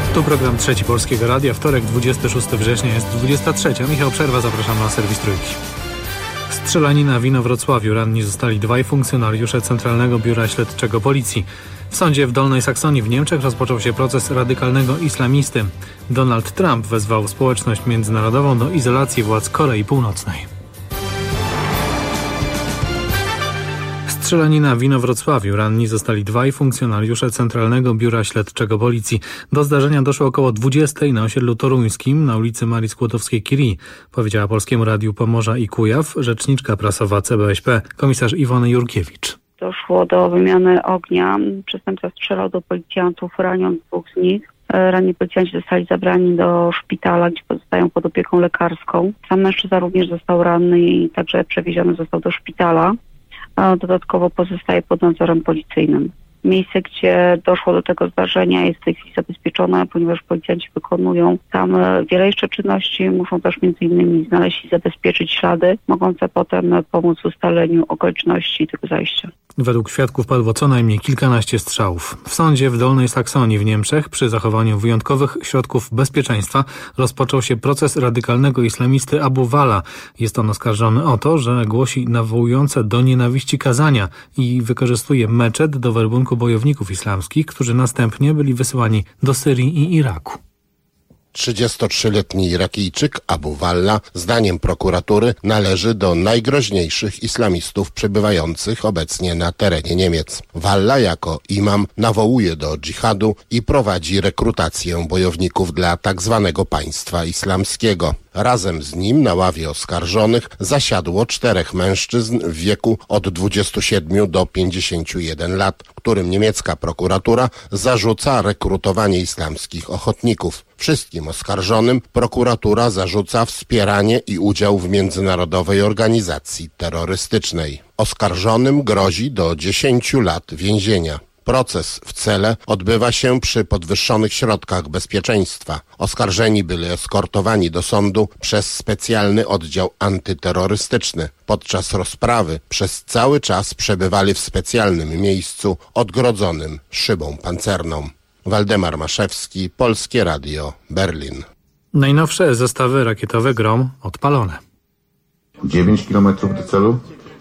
Tu program Trzeci Polskiego Radia. Wtorek, 26 września, jest 23. Michał Przerwa, zapraszam na serwis Trójki. Strzelanina w Inowrocławiu. Ranni zostali dwaj funkcjonariusze Centralnego Biura Śledczego Policji. W sądzie w Dolnej Saksonii w Niemczech rozpoczął się proces radykalnego islamisty. Donald Trump wezwał społeczność międzynarodową do izolacji władz Korei Północnej. Strzelanina w Inowrocławiu. Ranni zostali dwaj funkcjonariusze Centralnego Biura Śledczego Policji. Do zdarzenia doszło około 20 na osiedlu toruńskim na ulicy Marii Skłodowskiej-Curie, powiedziała Polskiemu Radiu Pomorza i Kujaw rzeczniczka prasowa CBŚP, komisarz Iwona Jurkiewicz. Doszło do wymiany ognia. Przestępca strzelał do policjantów, raniąc dwóch z nich. Ranni policjanci zostali zabrani do szpitala, gdzie pozostają pod opieką lekarską. Sam mężczyzna również został ranny i także przewieziony został do szpitala. A dodatkowo pozostaje pod nadzorem policyjnym. Miejsce, gdzie doszło do tego zdarzenia, jest w tej chwili zabezpieczone, ponieważ policjanci wykonują tam wiele jeszcze czynności. Muszą też m.in. znaleźć i zabezpieczyć ślady, mogące potem pomóc w ustaleniu okoliczności tego zajścia. Według świadków padło co najmniej kilkanaście strzałów. W sądzie w Dolnej Saksonii w Niemczech przy zachowaniu wyjątkowych środków bezpieczeństwa rozpoczął się proces radykalnego islamisty Abu Wala. Jest on oskarżony o to, że głosi nawołujące do nienawiści kazania i wykorzystuje meczet do werbunku bojowników islamskich, którzy następnie byli wysyłani do Syrii i Iraku. 33-letni Irakijczyk Abu Walla, zdaniem prokuratury, należy do najgroźniejszych islamistów przebywających obecnie na terenie Niemiec. Walla jako imam nawołuje do dżihadu i prowadzi rekrutację bojowników dla tzw. państwa islamskiego. Razem z nim na ławie oskarżonych zasiadło 4 mężczyzn w wieku od 27 do 51 lat, którym niemiecka prokuratura zarzuca rekrutowanie islamskich ochotników. Wszystkim oskarżonym prokuratura zarzuca wspieranie i udział w międzynarodowej organizacji terrorystycznej. Oskarżonym grozi do 10 lat więzienia. Proces w Celle odbywa się przy podwyższonych środkach bezpieczeństwa. Oskarżeni byli eskortowani do sądu przez specjalny oddział antyterrorystyczny. Podczas rozprawy przez cały czas przebywali w specjalnym miejscu odgrodzonym szybą pancerną. Waldemar Maszewski, Polskie Radio, Berlin. Najnowsze zestawy rakietowe Grom odpalone. 9 km do celu.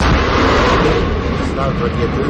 Start rakiety.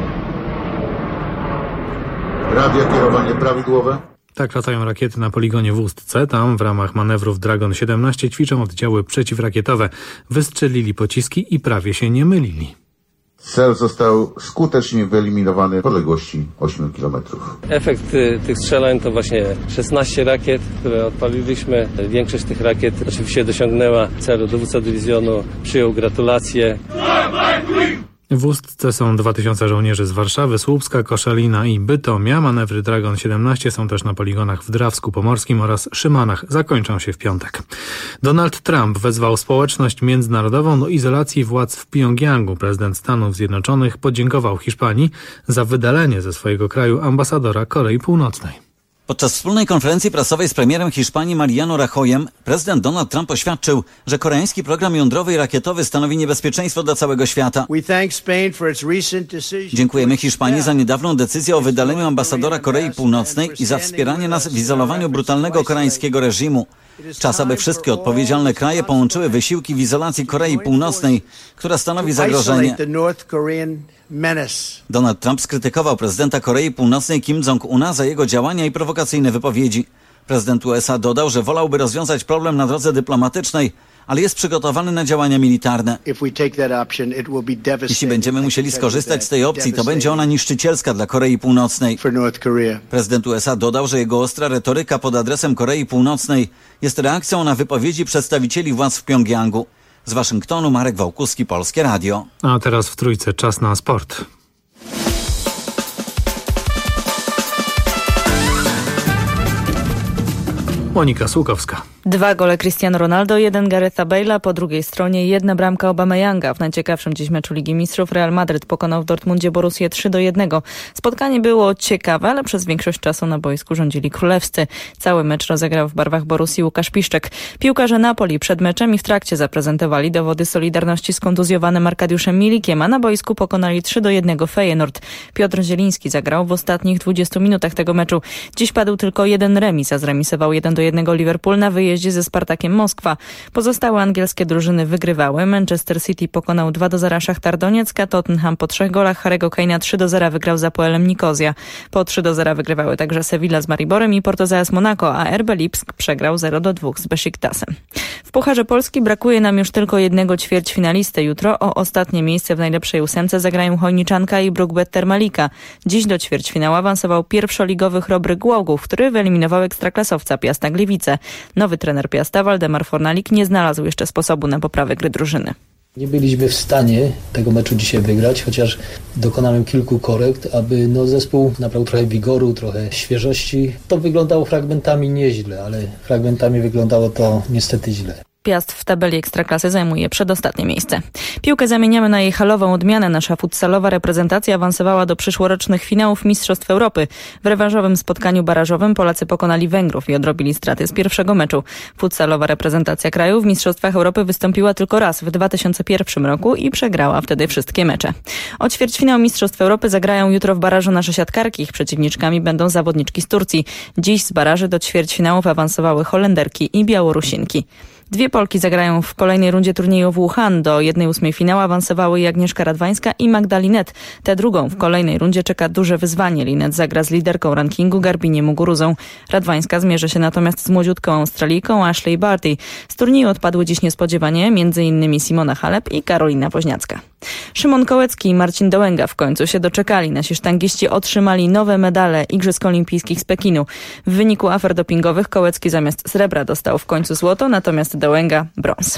Radiokierowanie prawidłowe. Tak latają rakiety na poligonie w Ustce. Tam w ramach manewrów Dragon 17 ćwiczą oddziały przeciwrakietowe. Wystrzelili pociski i prawie się nie mylili. Cel został skutecznie wyeliminowany w odległości 8 km. Efekt tych strzelań to właśnie 16 rakiet, które odpaliliśmy. Większość tych rakiet oczywiście dosiągnęła celu. Dowódca dywizjonu przyjął gratulacje. W Ustce są 2000 żołnierzy z Warszawy, Słupska, Koszalina i Bytomia. Manewry Dragon 17 są też na poligonach w Drawsku Pomorskim oraz Szymanach. Zakończą się w piątek. Donald Trump wezwał społeczność międzynarodową do izolacji władz w Pjongjangu. Prezydent Stanów Zjednoczonych podziękował Hiszpanii za wydalenie ze swojego kraju ambasadora Korei Północnej. Podczas wspólnej konferencji prasowej z premierem Hiszpanii Mariano Rajoyem prezydent Donald Trump oświadczył, że koreański program jądrowy i rakietowy stanowi niebezpieczeństwo dla całego świata. Dziękujemy Hiszpanii za niedawną decyzję o wydaleniu ambasadora Korei Północnej i za wspieranie nas w izolowaniu brutalnego koreańskiego reżimu. Czas, aby wszystkie odpowiedzialne kraje połączyły wysiłki w izolacji Korei Północnej, która stanowi zagrożenie. Donald Trump skrytykował prezydenta Korei Północnej Kim Jong-una za jego działania i prowokacyjne wypowiedzi. Prezydent USA dodał, że wolałby rozwiązać problem na drodze dyplomatycznej, ale jest przygotowany na działania militarne. Jeśli będziemy musieli skorzystać z tej opcji, to będzie ona niszczycielska dla Korei Północnej. Prezydent USA dodał, że jego ostra retoryka pod adresem Korei Północnej jest reakcją na wypowiedzi przedstawicieli władz w Pjongjangu. Z Waszyngtonu Marek Wałkuski, Polskie Radio. A teraz w Trójce czas na sport. Monika Słukowska. 2 gole Cristiano Ronaldo, 1 Garetha Bale'a, po drugiej stronie 1 bramka Aubameyanga. W najciekawszym dziś meczu Ligi Mistrzów Real Madryt pokonał w Dortmundzie Borussię 3-1. Spotkanie było ciekawe, ale przez większość czasu na boisku rządzili królewscy. Cały mecz rozegrał w barwach Borussii Łukasz Piszczek. Piłkarze Napoli przed meczem i w trakcie zaprezentowali dowody solidarności z kontuzjowanym Arkadiuszem Milikiem, a na boisku pokonali 3-1 Feyenoord. Piotr Zieliński zagrał w ostatnich 20 minutach tego meczu. Dziś padł tylko 1 remis, a zremisował 1-1 Liverpool na wyjeździe ze Spartakiem Moskwa. Pozostałe angielskie drużyny wygrywały. Manchester City pokonał 2-0 Szachtar Doniec, a Tottenham po 3 golach Harry'ego Kane'a 3-0 wygrał z Apoelem Nikozja. Po 3-0 wygrywały także Sevilla z Mariborem i Porto z AS Monaco, a RB Lipsk przegrał 0-2 z Besiktasem. W Pucharze Polski brakuje nam już tylko jednego ćwierćfinalisty. Jutro o ostatnie miejsce w najlepszej 8 zagrają Chojniczanka i Bruk-Better Malika. Dziś do ćwierćfinału awansował pierwszoligowy Chrobry Głogów, który wyeliminował ekstraklasowca Piasta Gliwice. Nowy trener Piasta, Waldemar Fornalik, nie znalazł jeszcze sposobu na poprawę gry drużyny. Nie byliśmy w stanie tego meczu dzisiaj wygrać, chociaż dokonałem kilku korekt, aby zespół nabrał trochę wigoru, trochę świeżości. To wyglądało fragmentami nieźle, ale fragmentami wyglądało to niestety źle. Piast w tabeli Ekstraklasy zajmuje przedostatnie miejsce. Piłkę zamieniamy na jej halową odmianę. Nasza futsalowa reprezentacja awansowała do przyszłorocznych finałów Mistrzostw Europy. W rewanżowym spotkaniu barażowym Polacy pokonali Węgrów i odrobili straty z pierwszego meczu. Futsalowa reprezentacja kraju w Mistrzostwach Europy wystąpiła tylko raz w 2001 roku i przegrała wtedy wszystkie mecze. O ćwierćfinał Mistrzostw Europy zagrają jutro w barażu nasze siatkarki. Ich przeciwniczkami będą zawodniczki z Turcji. Dziś z baraży do ćwierćfinałów awansowały Holenderki i Białorusinki. 2 Polki zagrają w kolejnej rundzie turnieju w Wuhan. Do 1/8 finału awansowały Agnieszka Radwańska i Magda Linet. Tę drugą w kolejnej rundzie czeka duże wyzwanie. Linet zagra z liderką rankingu Garbinie Muguruzą. Radwańska zmierzy się natomiast z młodziutką Australijką Ashley Barty. Z turnieju odpadły dziś niespodziewanie m.in. Simona Halep i Karolina Woźniacka. Szymon Kołecki i Marcin Dołęga w końcu się doczekali. Nasi sztangiści otrzymali nowe medale Igrzysk Olimpijskich z Pekinu. W wyniku afer dopingowych Kołecki zamiast srebra dostał w końcu złoto, natomiast Dołęga brąz.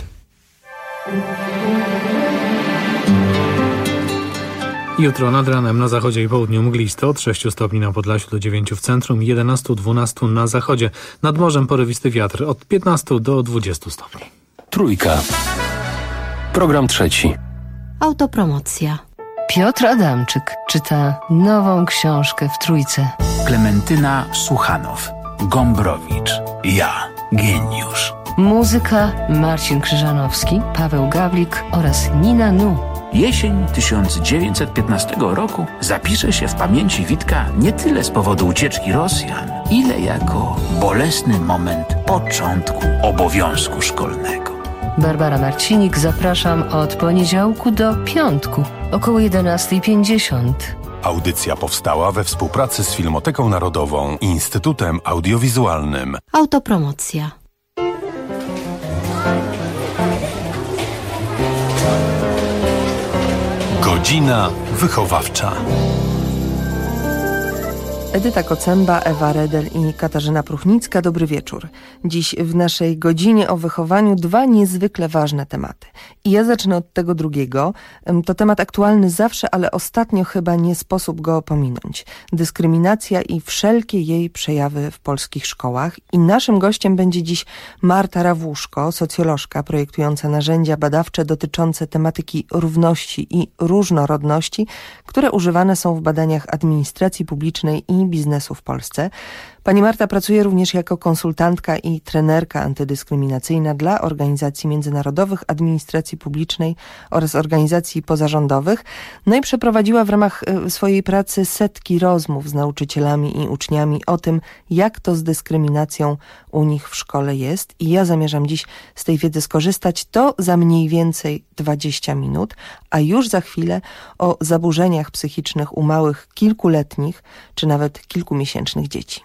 Jutro nad ranem na zachodzie i południu mglisto, od 6 stopni na Podlasiu do 9 w centrum i 11-12 na zachodzie. Nad morzem porywisty wiatr od 15 do 20 stopni. Trójka. Program trzeci. Autopromocja. Piotr Adamczyk czyta nową książkę w Trójce. Klementyna Suchanow, Gombrowicz, ja, geniusz. Muzyka Marcin Krzyżanowski, Paweł Gawlik oraz Nina Nu. Jesień 1915 roku zapisze się w pamięci Witka nie tyle z powodu ucieczki Rosjan, ile jako bolesny moment początku obowiązku szkolnego. Barbara Marcinik, zapraszam od poniedziałku do piątku, około 11:50. Audycja powstała we współpracy z Filmoteką Narodową i Instytutem Audiowizualnym. Autopromocja. Godzina wychowawcza. Edyta Kocemba, Ewa Redel i Katarzyna Pruchnicka. Dobry wieczór. Dziś w naszej godzinie o wychowaniu 2 niezwykle ważne tematy. I ja zacznę od tego drugiego. To temat aktualny zawsze, ale ostatnio chyba nie sposób go pominąć. Dyskryminacja i wszelkie jej przejawy w polskich szkołach. I naszym gościem będzie dziś Marta Rawuszko, socjolożka projektująca narzędzia badawcze dotyczące tematyki równości i różnorodności, które używane są w badaniach administracji publicznej i biznesu w Polsce. Pani Marta pracuje również jako konsultantka i trenerka antydyskryminacyjna dla organizacji międzynarodowych, administracji publicznej oraz organizacji pozarządowych. No i przeprowadziła w ramach swojej pracy setki rozmów z nauczycielami i uczniami o tym, jak to z dyskryminacją u nich w szkole jest. I ja zamierzam dziś z tej wiedzy skorzystać. To za mniej więcej 20 minut, a już za chwilę o zaburzeniach psychicznych u małych, kilkuletnich czy nawet kilkumiesięcznych dzieci.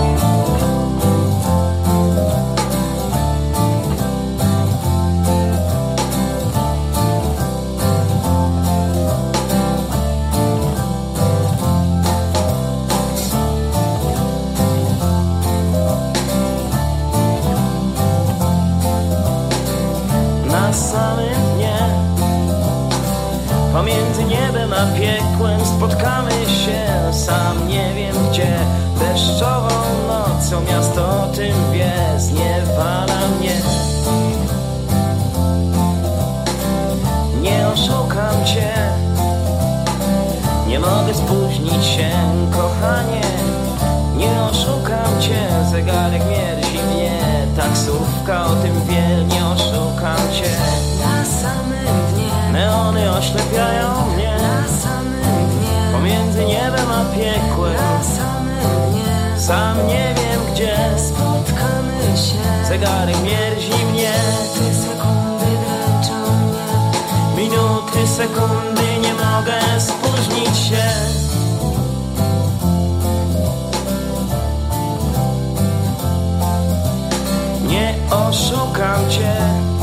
Na samym dnie, pomiędzy niebem a piekłem spotkamy się, sam nie wiem gdzie, deszczową nocą taksówka o tym wie, nie oszukam cię. Na samym dnie neony oślepiają mnie. Na samym dnie pomiędzy niebem a piekłem. Na samym dnie sam nie wiem gdzie spotkamy się. Zegarek mierzi mnie. Minuty, sekundy dręczą mnie. Minuty, sekundy, nie mogę spóźnić się. Nie oszukam cię,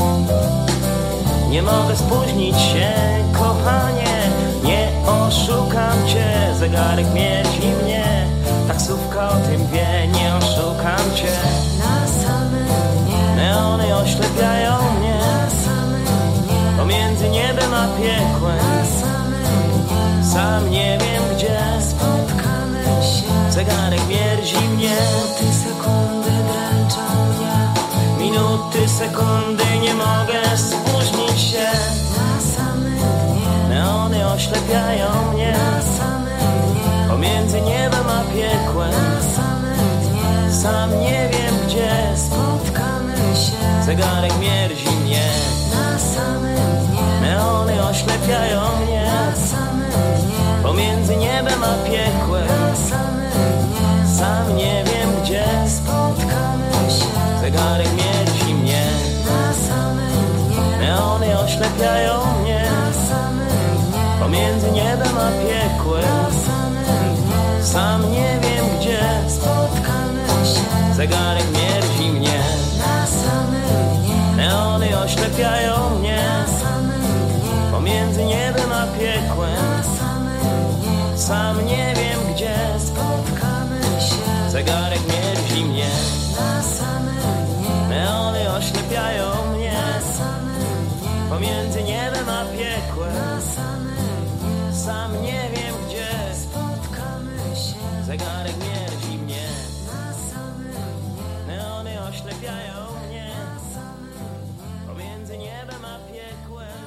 nie mogę spóźnić się, kochanie. Nie oszukam cię, zegarek mierzi mnie. Taksówka o tym wie, nie oszukam cię. Na samym dnie neony oślepiają mnie. Na samym dnie pomiędzy niebem a piekłem. Na samym dnie sam nie wiem gdzie spotkamy się. Zegarek mierzi mnie. Minuty, sekundy dręczą mnie. Minuty, sekundy, nie mogę spóźnić się. Na samym dnie neony oślepiają mnie. Na samym dnie pomiędzy niebem a piekłem. Na samym dnie sam nie wiem gdzie spotkamy się. Zegarek mierzi mnie. Na samym dnie neony oślepiają mnie. Na samym dnie pomiędzy niebem a piekłem. Na samym dnie sam nie wiem gdzie spotkamy się. Zegarek mierzi mnie. Na samym dnie neony oślepiają mnie. Na samym dnie pomiędzy niebem a piekłem. Na samym dnie sam nie wiem gdzie spotkamy się. Zegarek mierzi mnie. Na samym dnie neony oślepiają mnie. Na samym dnie pomiędzy niebem a piekłem. Na samym dnie sam nie wiem gdzie spotkamy się. Zegarek mierzi mnie. Na samym dnie neony oślepiają mnie. Na samym dnie pomiędzy niebem a piekłem. Na samym dnie sam nie wiem gdzie spotkamy się. Zegarek mierzi mnie. Na samym dnie neony oślepiają mnie. Na samym dnie pomiędzy niebem a piekłem.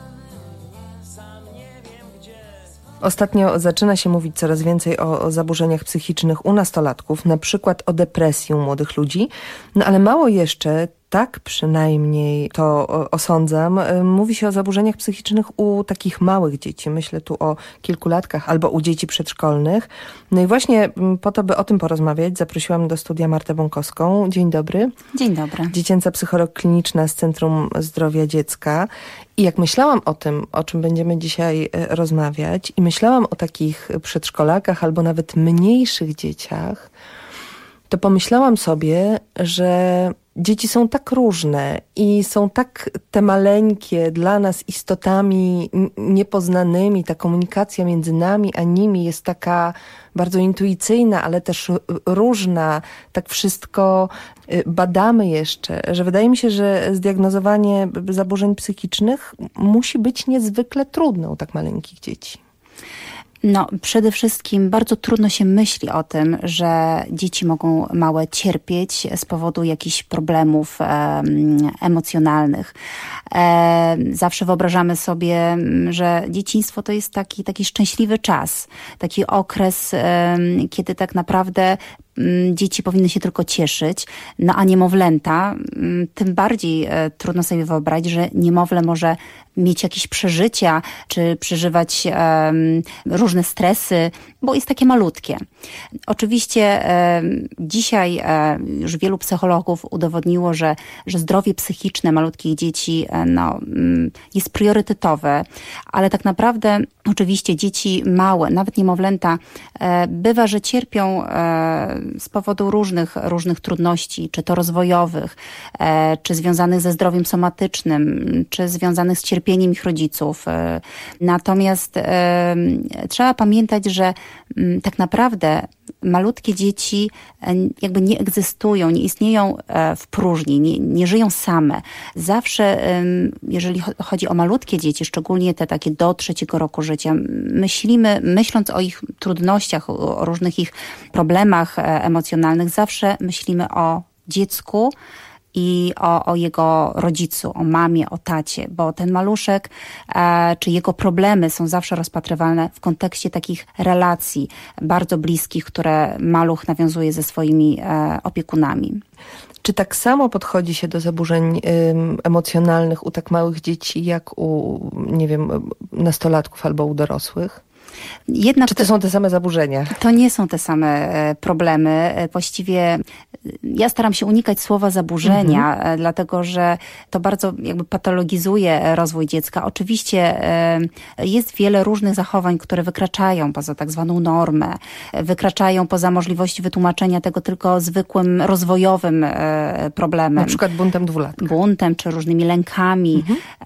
Sam nie wiem gdzie. Ostatnio zaczyna się mówić coraz więcej o zaburzeniach psychicznych u nastolatków, na przykład o depresji u młodych ludzi, no ale mało jeszcze, tak przynajmniej to osądzam, mówi się o zaburzeniach psychicznych u takich małych dzieci. Myślę tu o kilkulatkach albo u dzieci przedszkolnych. No i właśnie po to, by o tym porozmawiać, zaprosiłam do studia Martę Bąkowską. Dzień dobry. Dzień dobry. Dziecięca psycholog kliniczna z Centrum Zdrowia Dziecka. I jak myślałam o tym, o czym będziemy dzisiaj rozmawiać, i myślałam o takich przedszkolakach albo nawet mniejszych dzieciach, to pomyślałam sobie, że dzieci są tak różne i są tak te maleńkie dla nas istotami niepoznanymi. Ta komunikacja między nami a nimi jest taka bardzo intuicyjna, ale też różna. Tak wszystko badamy jeszcze, że wydaje mi się, że zdiagnozowanie zaburzeń psychicznych musi być niezwykle trudne u tak maleńkich dzieci. No, przede wszystkim bardzo trudno się myśli o tym, że dzieci mogą małe cierpieć z powodu jakichś problemów emocjonalnych. Zawsze wyobrażamy sobie, że dzieciństwo to jest taki szczęśliwy czas, taki okres, kiedy tak naprawdę dzieci powinny się tylko cieszyć, no a niemowlęta, tym bardziej trudno sobie wyobrazić, że niemowlę może mieć jakieś przeżycia, czy przeżywać różne stresy, bo jest takie malutkie. Oczywiście dzisiaj już wielu psychologów udowodniło, że zdrowie psychiczne malutkich dzieci jest priorytetowe, ale tak naprawdę oczywiście dzieci małe, nawet niemowlęta, bywa, że cierpią z powodu różnych trudności, czy to rozwojowych, czy związanych ze zdrowiem somatycznym, czy związanych z cierpieniem ich rodziców. Natomiast trzeba pamiętać, że tak naprawdę malutkie dzieci jakby nie egzystują, nie istnieją w próżni, nie żyją same. Zawsze, jeżeli chodzi o malutkie dzieci, szczególnie te takie do 3 roku życia, myśląc o ich trudnościach, o różnych ich problemach emocjonalnych, zawsze myślimy o dziecku i o jego rodzicu, o mamie, o tacie, bo ten maluszek czy jego problemy są zawsze rozpatrywane w kontekście takich relacji bardzo bliskich, które maluch nawiązuje ze swoimi opiekunami. Czy tak samo podchodzi się do zaburzeń emocjonalnych u tak małych dzieci, jak u, nie wiem, nastolatków albo u dorosłych? Jednak czy to są te same zaburzenia? To nie są te same problemy. Właściwie ja staram się unikać słowa zaburzenia, dlatego że to bardzo jakby patologizuje rozwój dziecka. Oczywiście jest wiele różnych zachowań, które wykraczają poza tak zwaną normę, wykraczają poza możliwości wytłumaczenia tego tylko zwykłym rozwojowym problemem. Na przykład buntem dwulatka. Buntem czy różnymi lękami.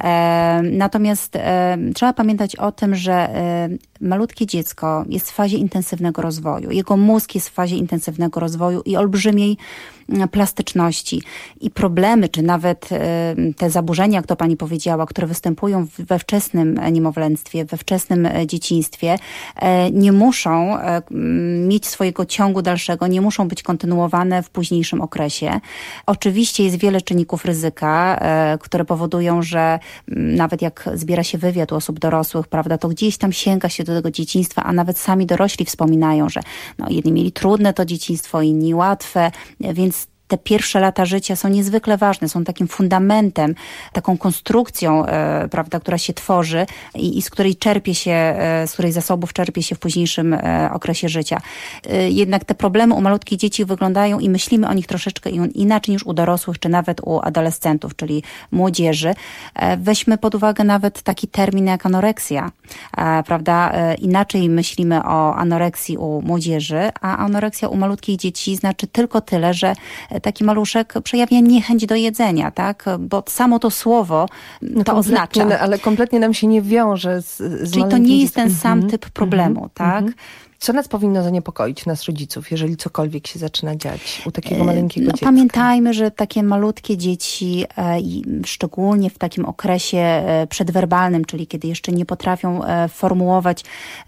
Natomiast trzeba pamiętać o tym, że malutkie dziecko jest w fazie intensywnego rozwoju. Jego mózg jest w fazie intensywnego rozwoju i olbrzymiej plastyczności. I problemy, czy nawet te zaburzenia, jak to pani powiedziała, które występują we wczesnym niemowlęctwie, we wczesnym dzieciństwie, nie muszą mieć swojego ciągu dalszego, nie muszą być kontynuowane w późniejszym okresie. Oczywiście jest wiele czynników ryzyka, które powodują, że nawet jak zbiera się wywiad u osób dorosłych, prawda, to gdzieś tam sięga się do tego dzieciństwa, a nawet sami dorośli wspominają, że jedni mieli trudne to dzieciństwo, inni łatwe, więc te pierwsze lata życia są niezwykle ważne, są takim fundamentem, taką konstrukcją, prawda, która się tworzy i z której czerpie się, z której zasobów czerpie się w późniejszym okresie życia. Jednak te problemy u malutkich dzieci wyglądają i myślimy o nich troszeczkę inaczej niż u dorosłych, czy nawet u adolescentów, czyli młodzieży. Weźmy pod uwagę nawet taki termin jak anoreksja, prawda? Inaczej myślimy o anoreksji u młodzieży, a anoreksja u malutkich dzieci znaczy tylko tyle, że taki maluszek przejawia niechęć do jedzenia, tak? Bo samo to słowo to oznacza. Ale kompletnie nam się nie wiąże z Czyli to nie jest ten sam typ problemu, tak? Co nas powinno zaniepokoić, nas rodziców, jeżeli cokolwiek się zaczyna dziać u takiego maleńkiego dziecka? Pamiętajmy, że takie malutkie dzieci, szczególnie w takim okresie przedwerbalnym, czyli kiedy jeszcze nie potrafią formułować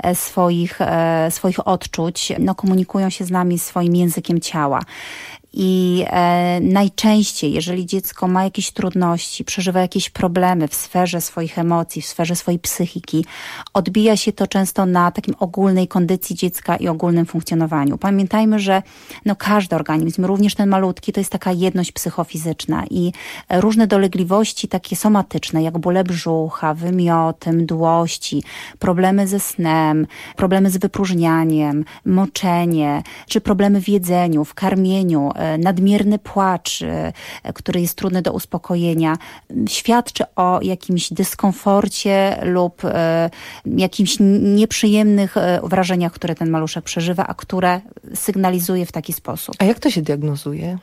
swoich odczuć, komunikują się z nami swoim językiem ciała. I najczęściej, jeżeli dziecko ma jakieś trudności, przeżywa jakieś problemy w sferze swoich emocji, w sferze swojej psychiki, odbija się to często na takim ogólnej kondycji dziecka i ogólnym funkcjonowaniu. Pamiętajmy, że każdy organizm, również ten malutki, to jest taka jedność psychofizyczna i różne dolegliwości takie somatyczne, jak bóle brzucha, wymioty, mdłości, problemy ze snem, problemy z wypróżnianiem, moczenie, czy problemy w jedzeniu, w karmieniu, nadmierny płacz, który jest trudny do uspokojenia, świadczy o jakimś dyskomforcie lub jakimś nieprzyjemnych wrażeniach, które ten maluszek przeżywa, a które sygnalizuje w taki sposób. A jak to się diagnozuje?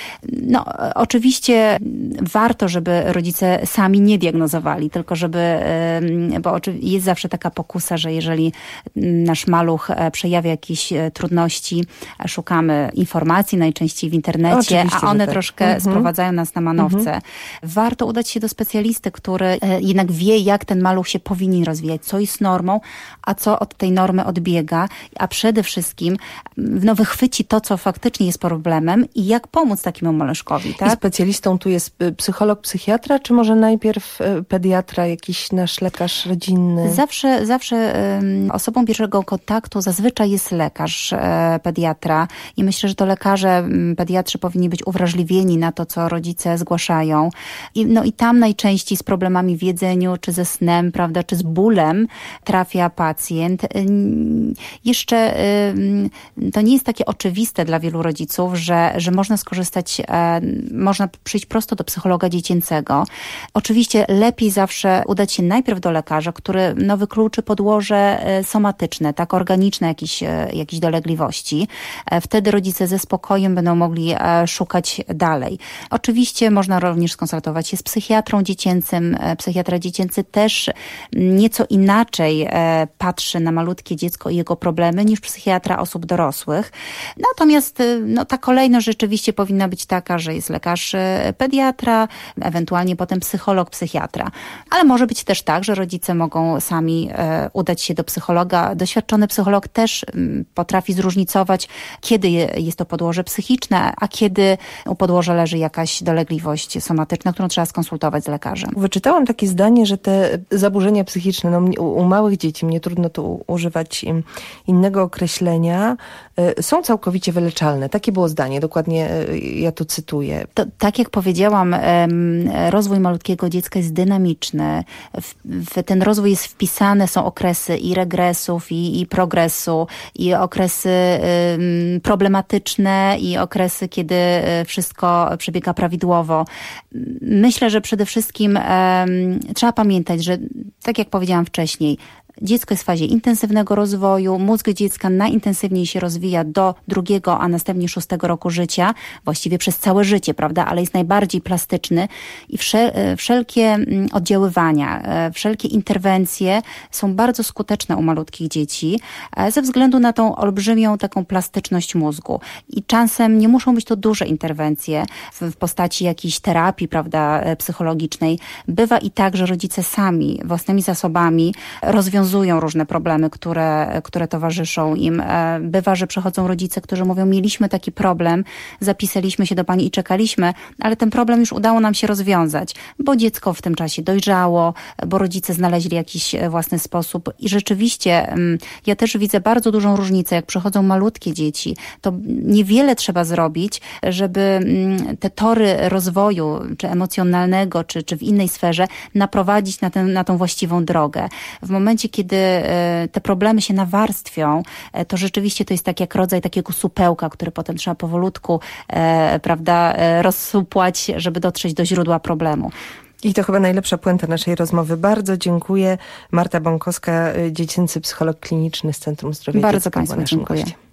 Oczywiście warto, żeby rodzice sami nie diagnozowali, tylko bo jest zawsze taka pokusa, że jeżeli nasz maluch przejawia jakieś trudności, szukamy informacji, najczęściej w internecie, oczywiście, a one troszkę sprowadzają nas na manowce. Warto udać się do specjalisty, który jednak wie, jak ten maluch się powinien rozwijać, co jest normą, a co od tej normy odbiega, a przede wszystkim wychwyci to, co faktycznie jest problemem i jak pomóc takiemu maluszkowi. Tak? I specjalistą tu jest psycholog, psychiatra, czy może najpierw pediatra, jakiś nasz lekarz rodzinny? Zawsze osobą pierwszego kontaktu zazwyczaj jest lekarz, pediatra i myślę, że to lekarze pediatrzy powinni być uwrażliwieni na to, co rodzice zgłaszają. I tam najczęściej z problemami w jedzeniu, czy ze snem, prawda, czy z bólem trafia pacjent. Jeszcze to nie jest takie oczywiste dla wielu rodziców, że można skorzystać, można przyjść prosto do psychologa dziecięcego. Oczywiście lepiej zawsze udać się najpierw do lekarza, który wykluczy podłoże somatyczne, tak, organiczne jakieś dolegliwości. Wtedy rodzice ze spokojem będą mogli szukać dalej. Oczywiście można również skonsultować się z psychiatrą dziecięcym. Psychiatra dziecięcy też nieco inaczej patrzy na malutkie dziecko i jego problemy niż psychiatra osób dorosłych. Natomiast ta kolejność rzeczywiście powinna być taka, że jest lekarz pediatra, ewentualnie potem psycholog, psychiatra. Ale może być też tak, że rodzice mogą sami udać się do psychologa. Doświadczony psycholog też potrafi zróżnicować, kiedy jest to podłoże psychiczne, psychiczne, a kiedy u podłoża leży jakaś dolegliwość somatyczna, którą trzeba skonsultować z lekarzem. Wyczytałam takie zdanie, że te zaburzenia psychiczne, u małych dzieci, mnie trudno tu używać innego określenia, są całkowicie wyleczalne. Takie było zdanie, dokładnie ja tu cytuję. To, tak jak powiedziałam, rozwój malutkiego dziecka jest dynamiczny. W ten rozwój jest wpisane, są okresy i regresów, i progresu, i okresy problematyczne, i okresy, kiedy wszystko przebiega prawidłowo. Myślę, że przede wszystkim trzeba pamiętać, że tak jak powiedziałam wcześniej, dziecko jest w fazie intensywnego rozwoju, mózg dziecka najintensywniej się rozwija do 2, a następnie 6 roku życia, właściwie przez całe życie, prawda, ale jest najbardziej plastyczny i wszelkie oddziaływania, wszelkie interwencje są bardzo skuteczne u malutkich dzieci ze względu na tą olbrzymią taką plastyczność mózgu. I czasem nie muszą być to duże interwencje w postaci jakiejś terapii, prawda, psychologicznej. Bywa i tak, że rodzice sami, własnymi zasobami rozwiązują różne problemy, które towarzyszą im. Bywa, że przychodzą rodzice, którzy mówią, mieliśmy taki problem, zapisaliśmy się do pani i czekaliśmy, ale ten problem już udało nam się rozwiązać, bo dziecko w tym czasie dojrzało, bo rodzice znaleźli jakiś własny sposób. I rzeczywiście ja też widzę bardzo dużą różnicę, jak przychodzą malutkie dzieci, to niewiele trzeba zrobić, żeby te tory rozwoju, czy emocjonalnego, czy w innej sferze, naprowadzić na tą właściwą drogę. W momencie, kiedy te problemy się nawarstwią, to rzeczywiście to jest tak jak rodzaj takiego supełka, który potem trzeba powolutku, prawda, rozsupłać, żeby dotrzeć do źródła problemu. I to chyba najlepsza puenta naszej rozmowy. Bardzo dziękuję. Marta Bąkowska, dziecięcy psycholog kliniczny z Centrum Zdrowia Dziecka. Bardzo Państwu dziękuję. Gościem.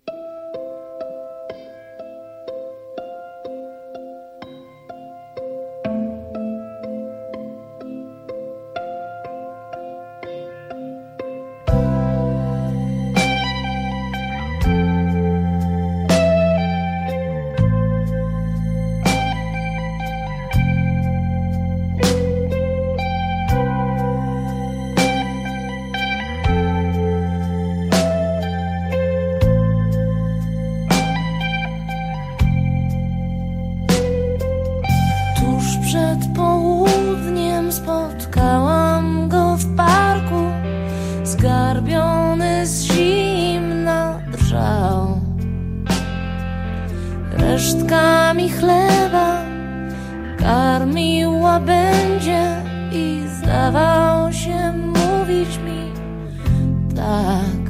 Resztkami chleba karmiła będzie i zdawał się mówić mi tak.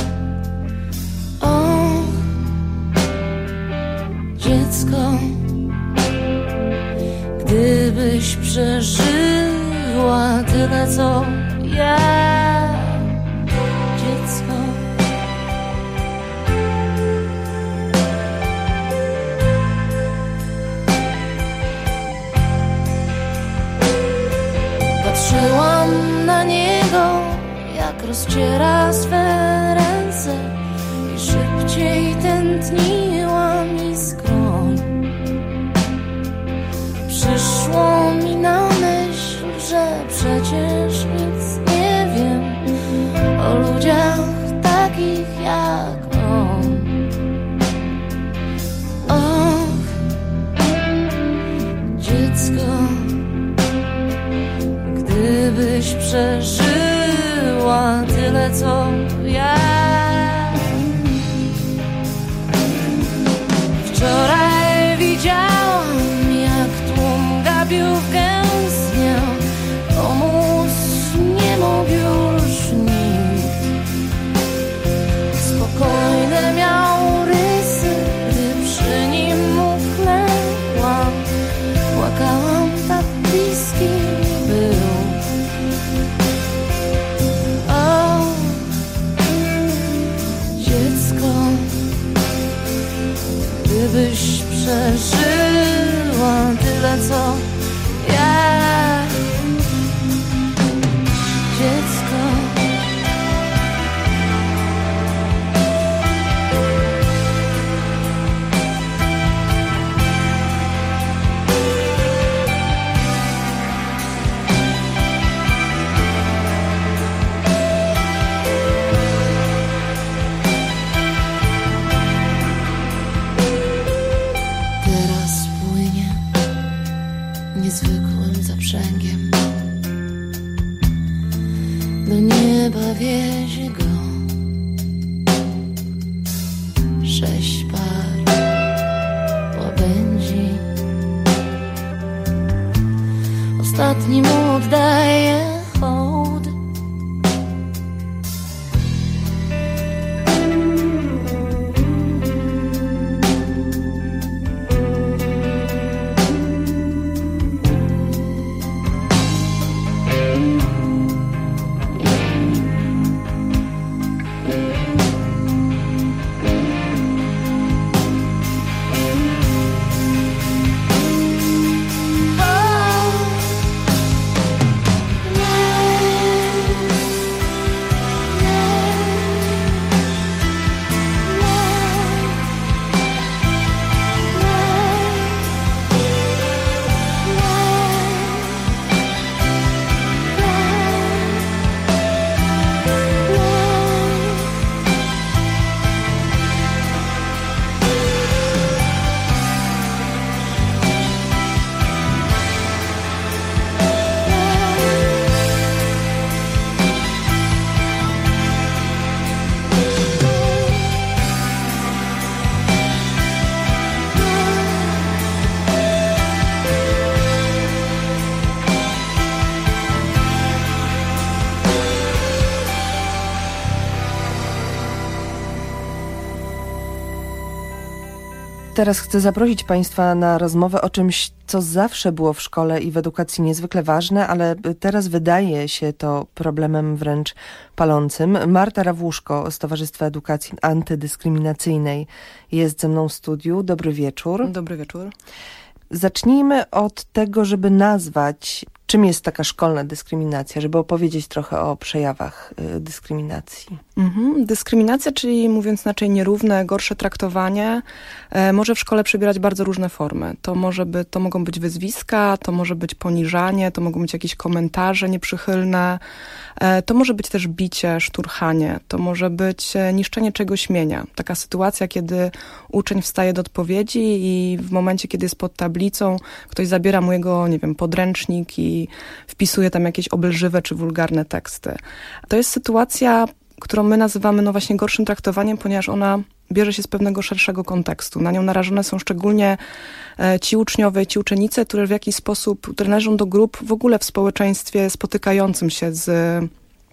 O, dziecko, gdybyś przeżyła tyle co ja, dziecko. Patrzyłam na niego, jak rozciera swe ręce i szybciej tętniła mi skroń. Przyszło mi na myśl, że przecież nic nie wiem o ludziach takich jak on. Och, dziecko, gdybyś przeżyła tyle co ja. Wczoraj widziałam, jak tłum gapiów gęstniał, pomóc nie mógł już nikt. Spokojne miał rysy, gdy przy nim uklękłam. Płakałam, tak bliski był. O, dziecko, gdybyś przeżyła tyle co ja, dziecko. zawiezie go 6 par łabędzi. Ostatni mu oddaje hołd. Teraz chcę zaprosić Państwa na rozmowę o czymś, co zawsze było w szkole i w edukacji niezwykle ważne, ale teraz wydaje się to problemem wręcz palącym. Marta Rawłuszko z Towarzystwa Edukacji Antydyskryminacyjnej jest ze mną w studiu. Dobry wieczór. Dobry wieczór. Zacznijmy od tego, żeby nazwać, czym jest taka szkolna dyskryminacja, żeby opowiedzieć trochę o przejawach dyskryminacji. Dyskryminacja, czyli mówiąc inaczej nierówne, gorsze traktowanie, może w szkole przybierać bardzo różne formy. To mogą być wyzwiska, to może być poniżanie, to mogą być jakieś komentarze nieprzychylne, to może być też bicie, szturchanie, to może być niszczenie czegoś mienia. Taka sytuacja, kiedy uczeń wstaje do odpowiedzi i w momencie, kiedy jest pod tablicą, ktoś zabiera mu jego, podręcznik i wpisuje tam jakieś obelżywe czy wulgarne teksty. To jest sytuacja, którą my nazywamy właśnie gorszym traktowaniem, ponieważ ona bierze się z pewnego szerszego kontekstu. Na nią narażone są szczególnie ci uczniowie, ci uczennice, które w jakiś sposób, które należą do grup w ogóle w społeczeństwie spotykającym się z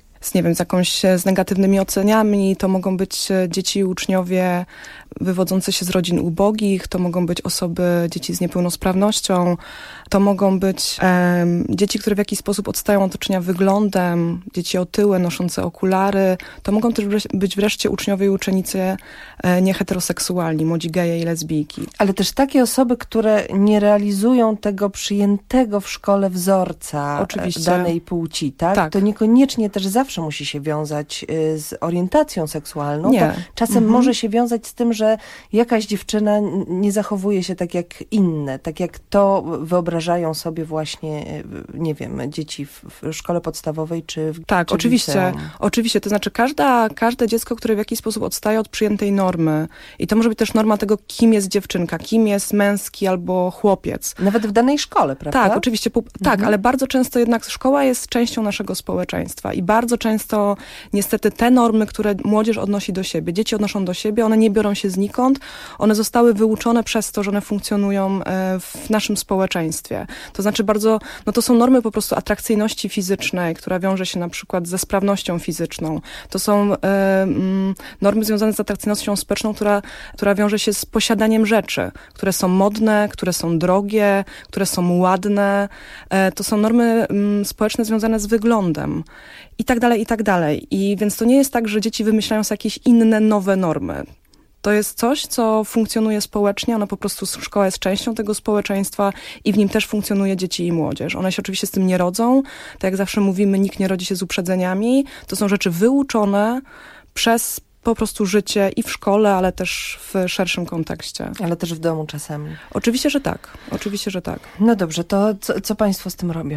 negatywnymi oceniami. To mogą być dzieci i uczniowie wywodzące się z rodzin ubogich, to mogą być dzieci z niepełnosprawnością, to mogą być dzieci, które w jakiś sposób odstają od otoczenia wyglądem, dzieci otyłe, noszące okulary. To mogą też być wreszcie uczniowie i uczennice nieheteroseksualni, młodzi geje i lesbijki. Ale też takie osoby, które nie realizują tego przyjętego w szkole wzorca oczywiście danej płci, tak? Tak. To niekoniecznie też zawsze musi się wiązać z orientacją seksualną. Nie. To czasem może się wiązać z tym, że jakaś dziewczyna nie zachowuje się tak jak inne, tak jak to wyobrażają sobie właśnie, dzieci w szkole podstawowej czy w Tak, czy oczywiście. To znaczy każde dziecko, które w jakiś sposób odstaje od przyjętej normy i to może być też norma tego, kim jest dziewczynka, kim jest męski albo chłopiec. Nawet w danej szkole, prawda? Tak, oczywiście. Tak, ale bardzo często jednak szkoła jest częścią naszego społeczeństwa i bardzo często niestety te normy, które młodzież odnosi do siebie, dzieci odnoszą do siebie, one nie biorą się znikąd, one zostały wyuczone przez to, że one funkcjonują w naszym społeczeństwie. To znaczy to są normy po prostu atrakcyjności fizycznej, która wiąże się na przykład ze sprawnością fizyczną. To są normy związane z atrakcyjnością społeczną, która wiąże się z posiadaniem rzeczy, które są modne, które są drogie, które są ładne. To są normy społeczne związane z wyglądem. I tak dalej, i tak dalej. I więc to nie jest tak, że dzieci wymyślają sobie jakieś inne, nowe normy. To jest coś, co funkcjonuje społecznie, ona po prostu, szkoła jest częścią tego społeczeństwa i w nim też funkcjonuje dzieci i młodzież. One się oczywiście z tym nie rodzą, tak jak zawsze mówimy, nikt nie rodzi się z uprzedzeniami. To są rzeczy wyuczone przez po prostu życie i w szkole, ale też w szerszym kontekście. Ale też w domu czasami. Oczywiście, że tak. No dobrze, to co państwo z tym robią?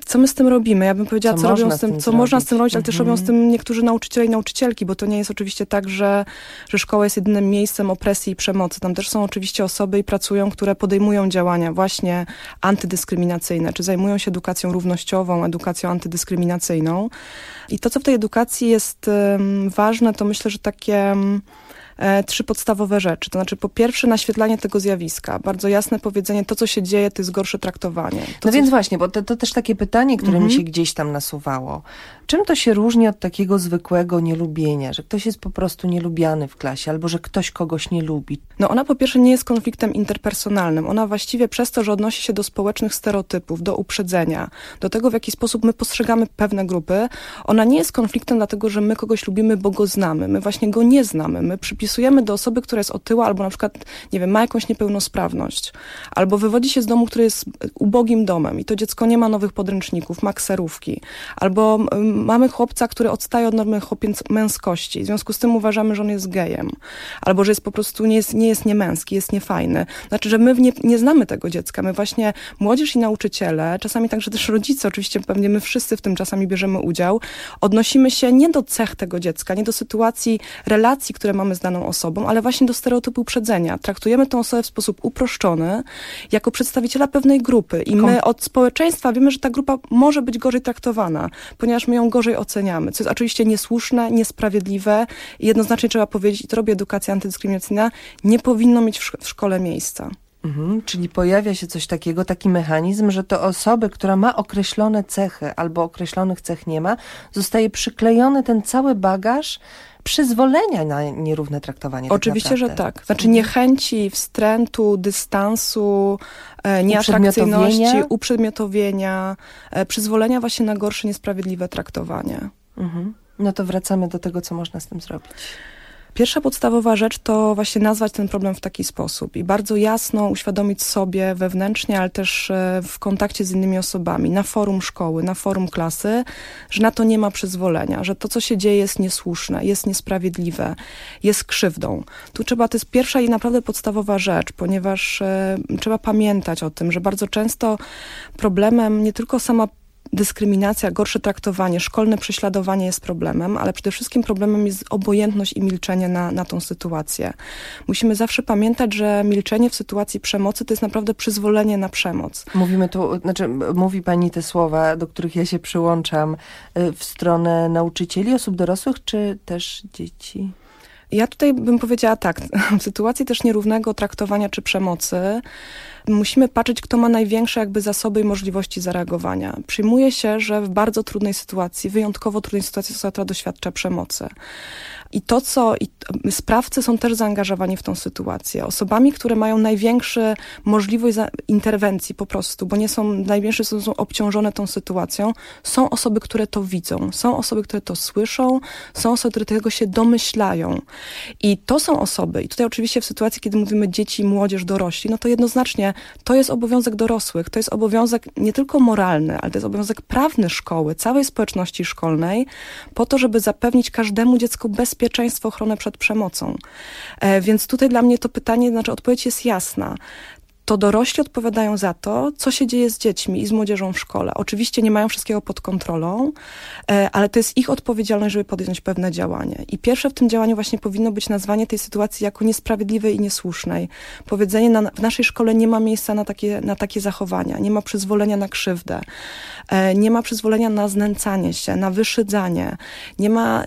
co my z tym robimy? Ja bym powiedziała, co robią z tym, co można z tym robić, ale też robią z tym niektórzy nauczyciele i nauczycielki, bo to nie jest oczywiście tak, że szkoła jest jedynym miejscem opresji i przemocy. Tam też są oczywiście osoby i pracują, które podejmują działania właśnie antydyskryminacyjne, czy zajmują się edukacją równościową, edukacją antydyskryminacyjną. I to, co w tej edukacji jest ważne, to myślę, że takie 3 podstawowe rzeczy. To znaczy, po pierwsze, naświetlanie tego zjawiska. Bardzo jasne powiedzenie, to co się dzieje, to jest gorsze traktowanie. Więc właśnie, bo to też takie pytanie, które mi się gdzieś tam nasuwało. Czym to się różni od takiego zwykłego nielubienia? Że ktoś jest po prostu nielubiany w klasie, albo że ktoś kogoś nie lubi? No ona po pierwsze nie jest konfliktem interpersonalnym. Ona właściwie przez to, że odnosi się do społecznych stereotypów, do uprzedzenia, do tego, w jaki sposób my postrzegamy pewne grupy, ona nie jest konfliktem dlatego, że my kogoś lubimy, bo go znamy. My właśnie go nie znamy. My przypisujemy do osoby, która jest otyła, albo na przykład, nie wiem, ma jakąś niepełnosprawność, albo wywodzi się z domu, który jest ubogim domem i to dziecko nie ma nowych podręczników, ma kserówki, albo mamy chłopca, który odstaje od normy męskości. W związku z tym uważamy, że on jest gejem. Albo że jest po prostu nie jest niemęski, jest niefajny. Znaczy, że my nie znamy tego dziecka. My właśnie, młodzież i nauczyciele, czasami także też rodzice, oczywiście pewnie my wszyscy w tym czasami bierzemy udział, odnosimy się nie do cech tego dziecka, nie do sytuacji, relacji, które mamy z daną osobą, ale właśnie do stereotypu uprzedzenia. Traktujemy tę osobę w sposób uproszczony, jako przedstawiciela pewnej grupy. I my od społeczeństwa wiemy, że ta grupa może być gorzej traktowana, ponieważ my ją gorzej oceniamy, co jest oczywiście niesłuszne, niesprawiedliwe i jednoznacznie trzeba powiedzieć, i to robi edukacja antydyskryminacyjna, nie powinno mieć w szkole miejsca. Czyli pojawia się coś takiego, taki mechanizm, że to osoby, która ma określone cechy albo określonych cech nie ma, zostaje przyklejony ten cały bagaż przyzwolenia na nierówne traktowanie. Oczywiście, że tak. Znaczy niechęci, wstrętu, dystansu, nieatrakcyjności, uprzedmiotowienia, przyzwolenia właśnie na gorsze, niesprawiedliwe traktowanie. No to wracamy do tego, co można z tym zrobić. Pierwsza podstawowa rzecz to właśnie nazwać ten problem w taki sposób i bardzo jasno uświadomić sobie wewnętrznie, ale też w kontakcie z innymi osobami, na forum szkoły, na forum klasy, że na to nie ma przyzwolenia, że to, co się dzieje, jest niesłuszne, jest niesprawiedliwe, jest krzywdą. Tu to jest pierwsza i naprawdę podstawowa rzecz, ponieważ trzeba pamiętać o tym, że bardzo często problemem nie tylko sama dyskryminacja, gorsze traktowanie, szkolne prześladowanie jest problemem, ale przede wszystkim problemem jest obojętność i milczenie na tą sytuację. Musimy zawsze pamiętać, że milczenie w sytuacji przemocy to jest naprawdę przyzwolenie na przemoc. Mówi pani te słowa, do których ja się przyłączam, w stronę nauczycieli, osób dorosłych, czy też dzieci? Ja tutaj bym powiedziała tak, w sytuacji też nierównego traktowania czy przemocy musimy patrzeć, kto ma największe zasoby i możliwości zareagowania. Przyjmuje się, że w bardzo trudnej sytuacji, wyjątkowo trudnej sytuacji osoba, która doświadcza przemocy. I sprawcy są też zaangażowani w tą sytuację. Osobami, które mają największą możliwość interwencji po prostu, bo największe są obciążone tą sytuacją, są osoby, które to widzą, są osoby, które to słyszą, są osoby, które tego się domyślają. I to są osoby, i tutaj oczywiście w sytuacji, kiedy mówimy dzieci, młodzież, dorośli, no to jednoznacznie to jest obowiązek dorosłych, to jest obowiązek nie tylko moralny, ale to jest obowiązek prawny szkoły, całej społeczności szkolnej, po to, żeby zapewnić każdemu dziecku bezpieczeństwo, ochronę przed przemocą. Więc tutaj dla mnie to pytanie, odpowiedź jest jasna. To dorośli odpowiadają za to, co się dzieje z dziećmi i z młodzieżą w szkole. Oczywiście nie mają wszystkiego pod kontrolą, ale to jest ich odpowiedzialność, żeby podjąć pewne działanie. I pierwsze w tym działaniu właśnie powinno być nazwanie tej sytuacji jako niesprawiedliwej i niesłusznej. Powiedzenie, w naszej szkole nie ma miejsca na takie zachowania, nie ma przyzwolenia na krzywdę, nie ma przyzwolenia na znęcanie się, na wyszydzanie. Nie ma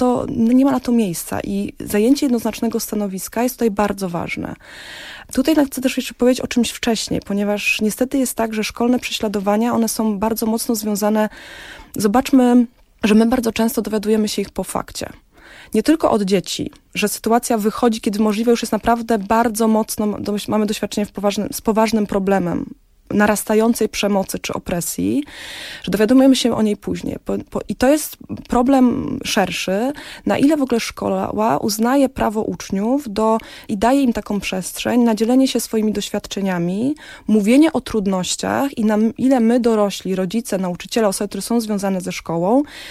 na to miejsca i zajęcie jednoznacznego stanowiska jest tutaj bardzo ważne. Tutaj chcę też jeszcze powiedzieć o czymś wcześniej, ponieważ niestety jest tak, że szkolne prześladowania, one są bardzo mocno związane. Zobaczmy, że my bardzo często dowiadujemy się ich po fakcie. Nie tylko od dzieci, że sytuacja wychodzi, kiedy możliwe już jest naprawdę bardzo mocno, mamy doświadczenie z poważnym problemem narastającej przemocy czy opresji, że dowiadujemy się o niej później. I to jest problem szerszy, na ile w ogóle szkoła uznaje prawo uczniów i daje im taką przestrzeń na dzielenie się swoimi doświadczeniami, mówienie o trudnościach i na ile my dorośli, rodzice, nauczyciele, osoby, które są związane ze szkołą,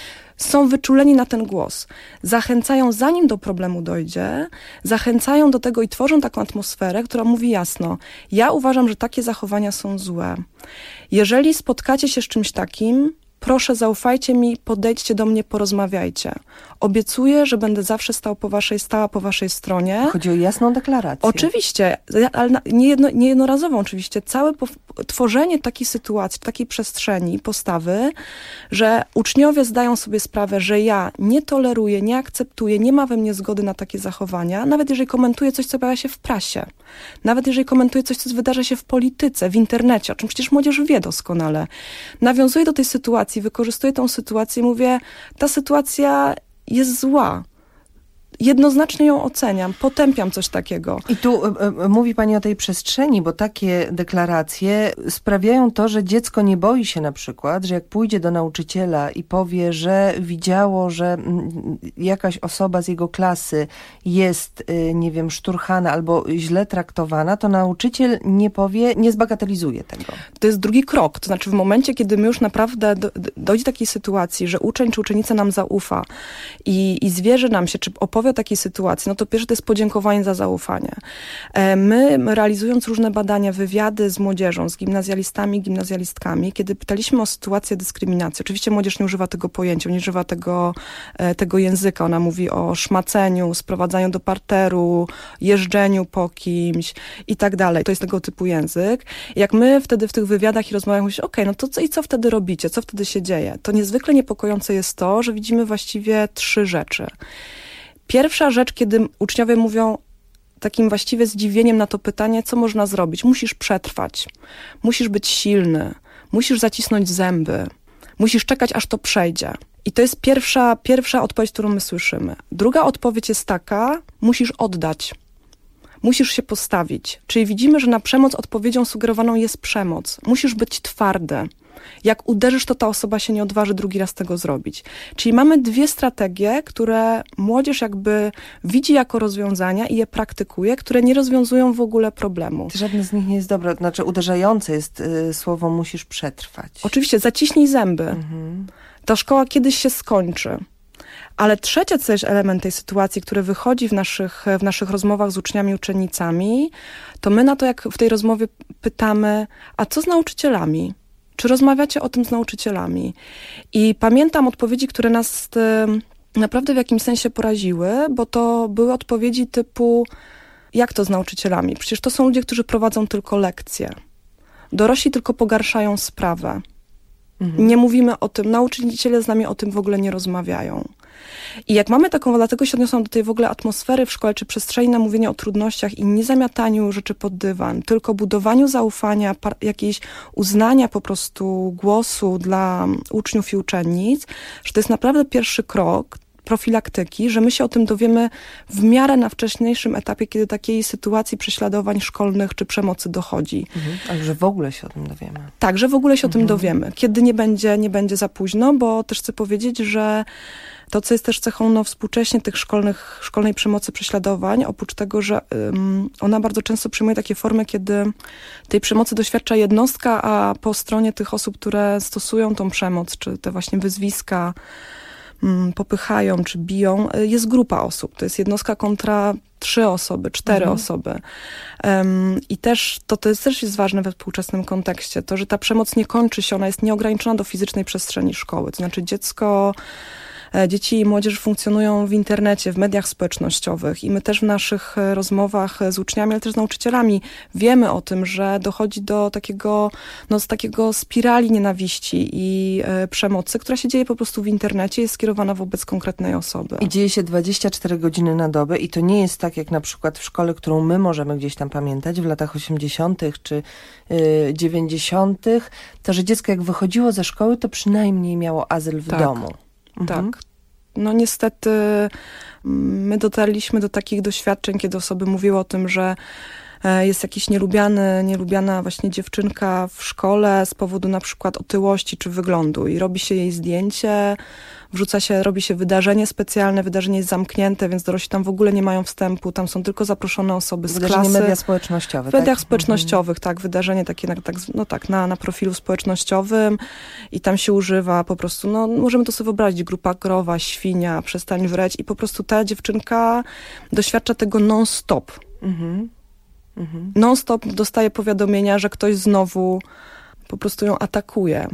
są wyczuleni na ten głos. Zachęcają, zanim do problemu dojdzie, zachęcają do tego i tworzą taką atmosferę, która mówi jasno, ja uważam, że takie zachowania są złe. Jeżeli spotkacie się z czymś takim, proszę, zaufajcie mi, podejdźcie do mnie, porozmawiajcie. Obiecuję, że będę zawsze stała po waszej stronie. Chodzi o jasną deklarację. Oczywiście, ale niejednorazową oczywiście. Całe tworzenie takiej sytuacji, takiej przestrzeni, postawy, że uczniowie zdają sobie sprawę, że ja nie toleruję, nie akceptuję, nie ma we mnie zgody na takie zachowania, nawet jeżeli komentuję coś, co pojawia się w prasie. Nawet jeżeli komentuję coś, co wydarza się w polityce, w internecie, o czym przecież młodzież wie doskonale. Nawiązuję do tej sytuacji, wykorzystuję tą sytuację i mówię, ta sytuacja jest zła. Jednoznacznie ją oceniam, potępiam coś takiego. I tu mówi pani o tej przestrzeni, bo takie deklaracje sprawiają to, że dziecko nie boi się na przykład, że jak pójdzie do nauczyciela i powie, że widziało, że jakaś osoba z jego klasy jest, nie wiem, szturchana albo źle traktowana, to nauczyciel nie powie, nie zbagatelizuje tego. To jest drugi krok, to znaczy w momencie, kiedy my już naprawdę dojdzie do takiej sytuacji, że uczeń czy uczennica nam zaufa i zwierzy nam się, czy opowie o takiej sytuacji, no to pierwsze to jest podziękowanie za zaufanie. My realizując różne badania, wywiady z młodzieżą, z gimnazjalistami, gimnazjalistkami, kiedy pytaliśmy o sytuację dyskryminacji, oczywiście młodzież nie używa tego pojęcia, nie używa tego języka, ona mówi o szmaceniu, sprowadzaniu do parteru, jeżdżeniu po kimś i tak dalej. To jest tego typu język. Jak my wtedy w tych wywiadach i rozmowach mówimy, okej, no to co wtedy robicie? Co wtedy się dzieje? To niezwykle niepokojące jest to, że widzimy właściwie 3 rzeczy. Pierwsza rzecz, kiedy uczniowie mówią takim właściwie zdziwieniem na to pytanie, co można zrobić? Musisz przetrwać, musisz być silny, musisz zacisnąć zęby, musisz czekać, aż to przejdzie. I to jest pierwsza odpowiedź, którą my słyszymy. Druga odpowiedź jest taka, musisz oddać, musisz się postawić. Czyli widzimy, że na przemoc odpowiedzią sugerowaną jest przemoc. Musisz być twardy. Jak uderzysz, to ta osoba się nie odważy drugi raz tego zrobić. Czyli mamy 2 strategie, które młodzież jakby widzi jako rozwiązania i je praktykuje, które nie rozwiązują w ogóle problemu. Żadne z nich nie jest dobre. Znaczy uderzające jest słowo musisz przetrwać. Oczywiście, zaciśnij zęby. Ta szkoła kiedyś się skończy. Ale trzeci też element tej sytuacji, który wychodzi w naszych rozmowach z uczniami i uczennicami, to my na to, jak w tej rozmowie pytamy, a co z nauczycielami? Czy rozmawiacie o tym z nauczycielami? I pamiętam odpowiedzi, które nas naprawdę w jakimś sensie poraziły, bo to były odpowiedzi typu, jak to z nauczycielami? Przecież to są ludzie, którzy prowadzą tylko lekcje. Dorośli tylko pogarszają sprawę. Nie mówimy o tym, nauczyciele z nami o tym w ogóle nie rozmawiają. I jak mamy taką, dlatego się odniosłam do tej w ogóle atmosfery w szkole, czy przestrzeni na mówienie o trudnościach i nie zamiataniu rzeczy pod dywan, tylko budowaniu zaufania, jakiejś uznania po prostu głosu dla uczniów i uczennic, że to jest naprawdę pierwszy krok profilaktyki, że my się o tym dowiemy w miarę na wcześniejszym etapie, kiedy takiej sytuacji prześladowań szkolnych czy przemocy dochodzi. Ale że w ogóle się o tym dowiemy. Tak, że w ogóle się o tym dowiemy. Kiedy nie będzie za późno, bo też chcę powiedzieć, że to, co jest też cechą współcześnie tych szkolnej przemocy, prześladowań, oprócz tego, że ona bardzo często przyjmuje takie formy, kiedy tej przemocy doświadcza jednostka, a po stronie tych osób, które stosują tą przemoc, czy te właśnie wyzwiska, popychają czy biją, jest grupa osób. To jest jednostka kontra 3 osoby, 4 osoby. I też to jest ważne we współczesnym kontekście. To, że ta przemoc nie kończy się, ona jest nieograniczona do fizycznej przestrzeni szkoły. To znaczy dzieci i młodzież funkcjonują w internecie, w mediach społecznościowych i my też w naszych rozmowach z uczniami, ale też z nauczycielami wiemy o tym, że dochodzi do takiego spirali nienawiści i przemocy, która się dzieje po prostu w internecie, jest skierowana wobec konkretnej osoby. I dzieje się 24 godziny na dobę i to nie jest tak jak na przykład w szkole, którą my możemy gdzieś tam pamiętać w latach 80. czy 90. To, że dziecko jak wychodziło ze szkoły, to przynajmniej miało azyl w domu. Tak. No niestety my dotarliśmy do takich doświadczeń, kiedy osoby mówiły o tym, że jest jakiś nielubiana właśnie dziewczynka w szkole z powodu na przykład otyłości czy wyglądu i robi się jej zdjęcie, robi się wydarzenie specjalne, wydarzenie jest zamknięte, więc dorośli tam w ogóle nie mają wstępu, tam są tylko zaproszone osoby z klasy. Media społecznościowe, w mediach społecznościowych, tak, wydarzenie takie na profilu społecznościowym i tam się używa po prostu, możemy to sobie wyobrazić, grupa krowa, świnia, przestań wreć i po prostu ta dziewczynka doświadcza tego non-stop. Non-stop dostaje powiadomienia, że ktoś znowu po prostu ją atakuje.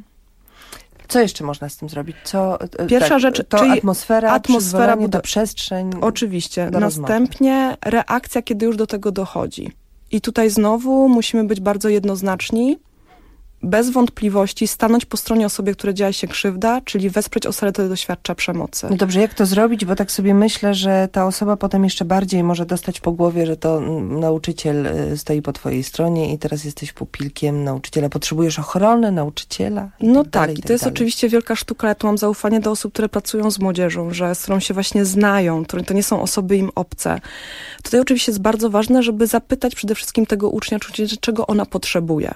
Co jeszcze można z tym zrobić? Pierwsza rzecz, czyli atmosfera to przestrzeń. Oczywiście. Następnie reakcja, kiedy już do tego dochodzi. I tutaj znowu musimy być bardzo jednoznaczni, bez wątpliwości stanąć po stronie osoby, której dzieje się krzywda, czyli wesprzeć osobę, która doświadcza przemocy. No dobrze, jak to zrobić? Bo tak sobie myślę, że ta osoba potem jeszcze bardziej może dostać po głowie, że to nauczyciel stoi po twojej stronie i teraz jesteś pupilkiem nauczyciela. Potrzebujesz ochrony nauczyciela? I to jest oczywiście wielka sztuka. Ja tu mam zaufanie do osób, które pracują z młodzieżą, z którą się właśnie znają, to nie są osoby im obce. Tutaj oczywiście jest bardzo ważne, żeby zapytać przede wszystkim tego ucznia, czego ona potrzebuje.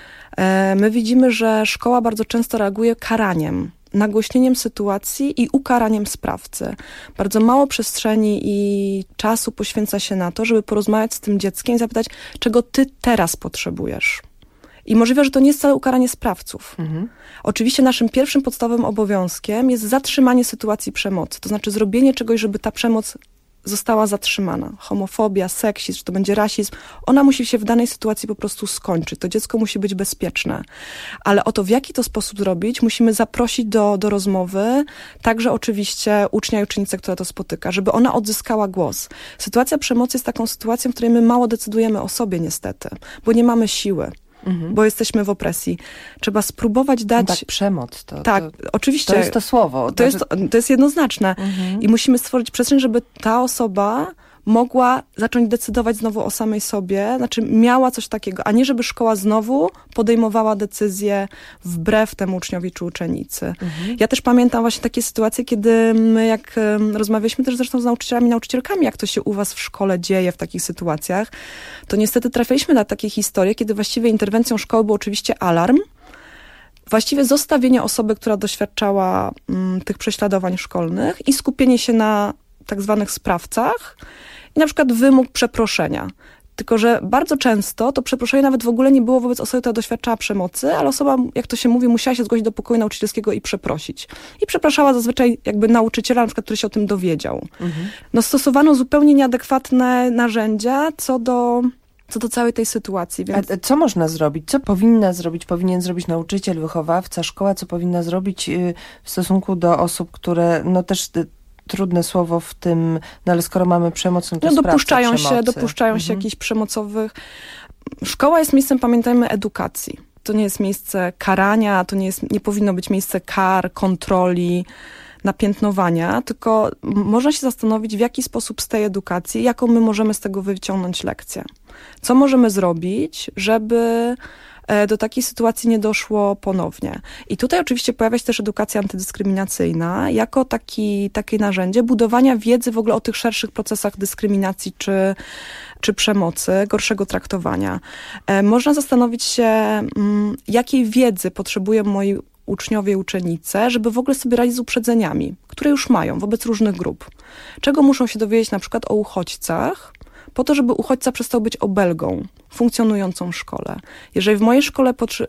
My widzimy, że szkoła bardzo często reaguje karaniem, nagłośnieniem sytuacji i ukaraniem sprawcy. Bardzo mało przestrzeni i czasu poświęca się na to, żeby porozmawiać z tym dzieckiem i zapytać, czego ty teraz potrzebujesz. I możliwe, że to nie jest wcale ukaranie sprawców. Oczywiście naszym pierwszym podstawowym obowiązkiem jest zatrzymanie sytuacji przemocy, to znaczy zrobienie czegoś, żeby ta przemoc została zatrzymana. Homofobia, seksizm, czy to będzie rasizm, ona musi się w danej sytuacji po prostu skończyć. To dziecko musi być bezpieczne. Ale o to, w jaki to sposób zrobić, musimy zaprosić do rozmowy także oczywiście ucznia i uczennicę, która to spotyka, żeby ona odzyskała głos. Sytuacja przemocy jest taką sytuacją, w której my mało decydujemy o sobie niestety, bo nie mamy siły. Bo jesteśmy w opresji. Trzeba spróbować dać... Tak, przemoc. Oczywiście. To jest to słowo. To jest jednoznaczne. I musimy stworzyć przestrzeń, żeby ta osoba mogła zacząć decydować znowu o samej sobie, znaczy miała coś takiego, a nie żeby szkoła znowu podejmowała decyzje wbrew temu uczniowi czy uczennicy. Ja też pamiętam właśnie takie sytuacje, kiedy my jak rozmawialiśmy też zresztą z nauczycielami, nauczycielkami, jak to się u was w szkole dzieje w takich sytuacjach, to niestety trafiliśmy na takie historie, kiedy właściwie interwencją szkoły był oczywiście alarm, właściwie zostawienie osoby, która doświadczała tych prześladowań szkolnych i skupienie się na tak zwanych sprawcach i na przykład wymóg przeproszenia. Tylko że bardzo często to przeproszenie nawet w ogóle nie było wobec osoby, która doświadczała przemocy, ale osoba, jak to się mówi, musiała się zgłosić do pokoju nauczycielskiego i przeprosić. I przepraszała zazwyczaj jakby nauczyciela, na przykład, który się o tym dowiedział. Stosowano zupełnie nieadekwatne narzędzia co do całej tej sytuacji. Więc... A co można zrobić? Co powinien zrobić nauczyciel, wychowawca, szkoła? Co powinna zrobić w stosunku do osób, które też... Trudne słowo w tym, ale skoro mamy przemoc, to dopuszczają się jakichś przemocowych. Szkoła jest miejscem, pamiętajmy, edukacji. To nie jest miejsce karania, nie powinno być miejsce kar, kontroli, napiętnowania, tylko można się zastanowić, w jaki sposób z tej edukacji, jaką my możemy z tego wyciągnąć lekcję. Co możemy zrobić, żeby do takiej sytuacji nie doszło ponownie. I tutaj oczywiście pojawia się też edukacja antydyskryminacyjna jako takie narzędzie budowania wiedzy w ogóle o tych szerszych procesach dyskryminacji czy przemocy, gorszego traktowania. Można zastanowić się, jakiej wiedzy potrzebują moi uczniowie i uczennice, żeby w ogóle sobie radzić z uprzedzeniami, które już mają wobec różnych grup. Czego muszą się dowiedzieć na przykład o uchodźcach, po to, żeby uchodźca przestał być obelgą funkcjonującą w szkole. Jeżeli w mojej szkole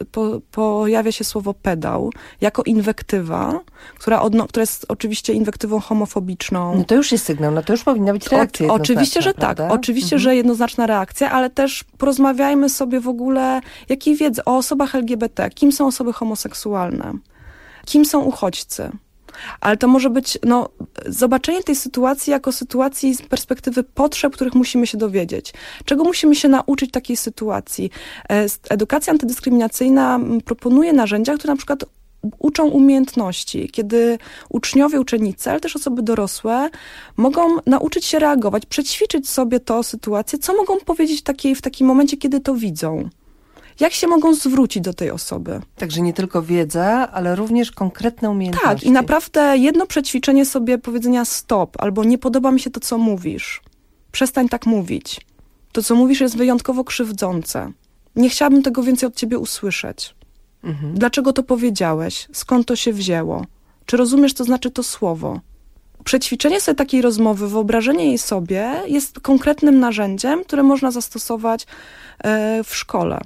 pojawia się słowo pedał jako inwektywa, która jest oczywiście inwektywą homofobiczną. To już jest sygnał, to już powinna być reakcja oczywiście, że prawda? Tak. Oczywiście, że jednoznaczna reakcja, ale też porozmawiajmy sobie w ogóle, jakiej wiedzy o osobach LGBT, kim są osoby homoseksualne, kim są uchodźcy. Ale to może być zobaczenie tej sytuacji jako sytuacji z perspektywy potrzeb, których musimy się dowiedzieć. Czego musimy się nauczyć w takiej sytuacji? Edukacja antydyskryminacyjna proponuje narzędzia, które na przykład uczą umiejętności, kiedy uczniowie, uczennice, ale też osoby dorosłe mogą nauczyć się reagować, przećwiczyć sobie tę sytuację, co mogą powiedzieć w takim momencie, kiedy to widzą. Jak się mogą zwrócić do tej osoby? Także nie tylko wiedza, ale również konkretne umiejętności. Tak, i naprawdę jedno przećwiczenie sobie powiedzenia stop, albo nie podoba mi się to, co mówisz. Przestań tak mówić. To, co mówisz, jest wyjątkowo krzywdzące. Nie chciałabym tego więcej od ciebie usłyszeć. Dlaczego to powiedziałeś? Skąd to się wzięło? Czy rozumiesz, co znaczy to słowo? Przećwiczenie sobie takiej rozmowy, wyobrażenie jej sobie jest konkretnym narzędziem, które można zastosować w szkole.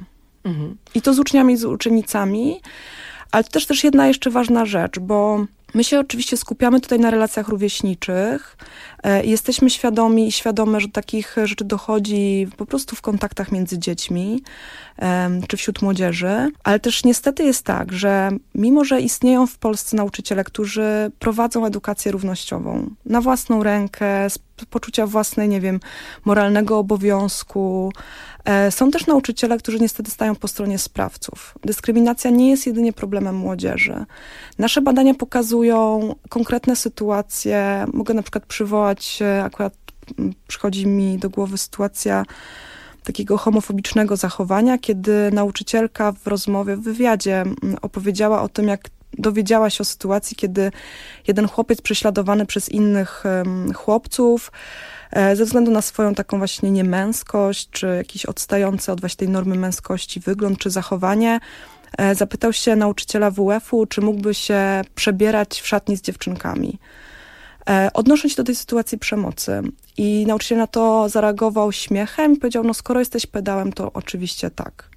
I to z uczniami, z uczennicami. Ale to też jedna jeszcze ważna rzecz, bo my się oczywiście skupiamy tutaj na relacjach rówieśniczych. Jesteśmy świadomi i świadome, że takich rzeczy dochodzi po prostu w kontaktach między dziećmi czy wśród młodzieży. Ale też niestety jest tak, że mimo, że istnieją w Polsce nauczyciele, którzy prowadzą edukację równościową na własną rękę, z poczucia własnej, nie wiem, moralnego obowiązku, są też nauczyciele, którzy niestety stają po stronie sprawców. Dyskryminacja nie jest jedynie problemem młodzieży. Nasze badania pokazują konkretne sytuacje. Mogę na przykład przywołać, akurat przychodzi mi do głowy sytuacja takiego homofobicznego zachowania, kiedy nauczycielka w rozmowie, w wywiadzie opowiedziała o tym, jak dowiedziała się o sytuacji, kiedy jeden chłopiec prześladowany przez innych chłopców ze względu na swoją taką właśnie niemęskość, czy jakiś odstający od właśnie tej normy męskości wygląd, czy zachowanie, zapytał się nauczyciela WF-u, czy mógłby się przebierać w szatni z dziewczynkami, odnosząc się do tej sytuacji przemocy. I nauczyciel na to zareagował śmiechem i powiedział, no skoro jesteś pedałem, to oczywiście tak.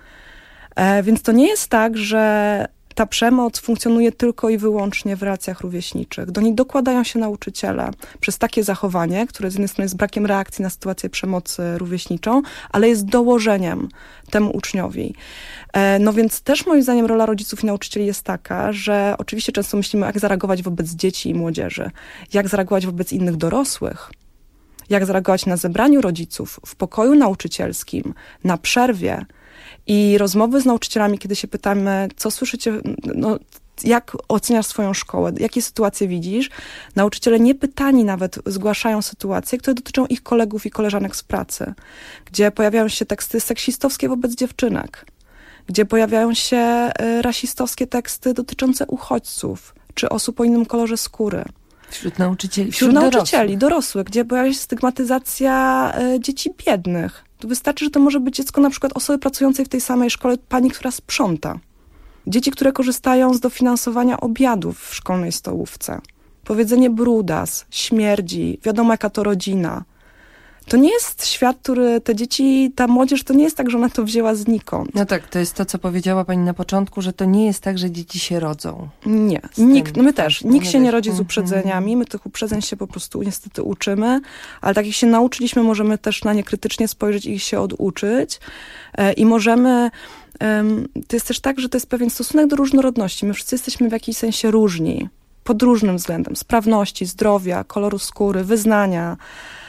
Więc to nie jest tak, że ta przemoc funkcjonuje tylko i wyłącznie w relacjach rówieśniczych. Do niej dokładają się nauczyciele przez takie zachowanie, które z jednej strony jest brakiem reakcji na sytuację przemocy rówieśniczą, ale jest dołożeniem temu uczniowi. No więc też moim zdaniem rola rodziców i nauczycieli jest taka, że oczywiście często myślimy, jak zareagować wobec dzieci i młodzieży, jak zareagować wobec innych dorosłych, jak zareagować na zebraniu rodziców, w pokoju nauczycielskim, na przerwie. I rozmowy z nauczycielami, kiedy się pytamy, co słyszycie, no, jak oceniasz swoją szkołę, jakie sytuacje widzisz, nauczyciele niepytani nawet zgłaszają sytuacje, które dotyczą ich kolegów i koleżanek z pracy, gdzie pojawiają się teksty seksistowskie wobec dziewczynek, gdzie pojawiają się rasistowskie teksty dotyczące uchodźców, czy osób o innym kolorze skóry. Wśród nauczycieli. Wśród nauczycieli, dorosłych, gdzie pojawia się stygmatyzacja dzieci biednych. To wystarczy, że to może być dziecko na przykład osoby pracującej w tej samej szkole, pani, która sprząta. Dzieci, które korzystają z dofinansowania obiadów w szkolnej stołówce. Powiedzenie brudas, śmierdzi, wiadomo jaka to rodzina. To nie jest świat, który te dzieci, ta młodzież, to nie jest tak, że ona to wzięła znikąd. No tak, to jest to, co powiedziała pani na początku, że to nie jest tak, że dzieci się rodzą. Nie, nikt, no my też. Nikt się nie rodzi z uprzedzeniami, my tych uprzedzeń się po prostu niestety uczymy, ale tak jak się nauczyliśmy, możemy też na nie krytycznie spojrzeć i ich się oduczyć i możemy... To jest też tak, że to jest pewien stosunek do różnorodności. My wszyscy jesteśmy w jakimś sensie różni, pod różnym względem. Sprawności, zdrowia, koloru skóry, wyznania,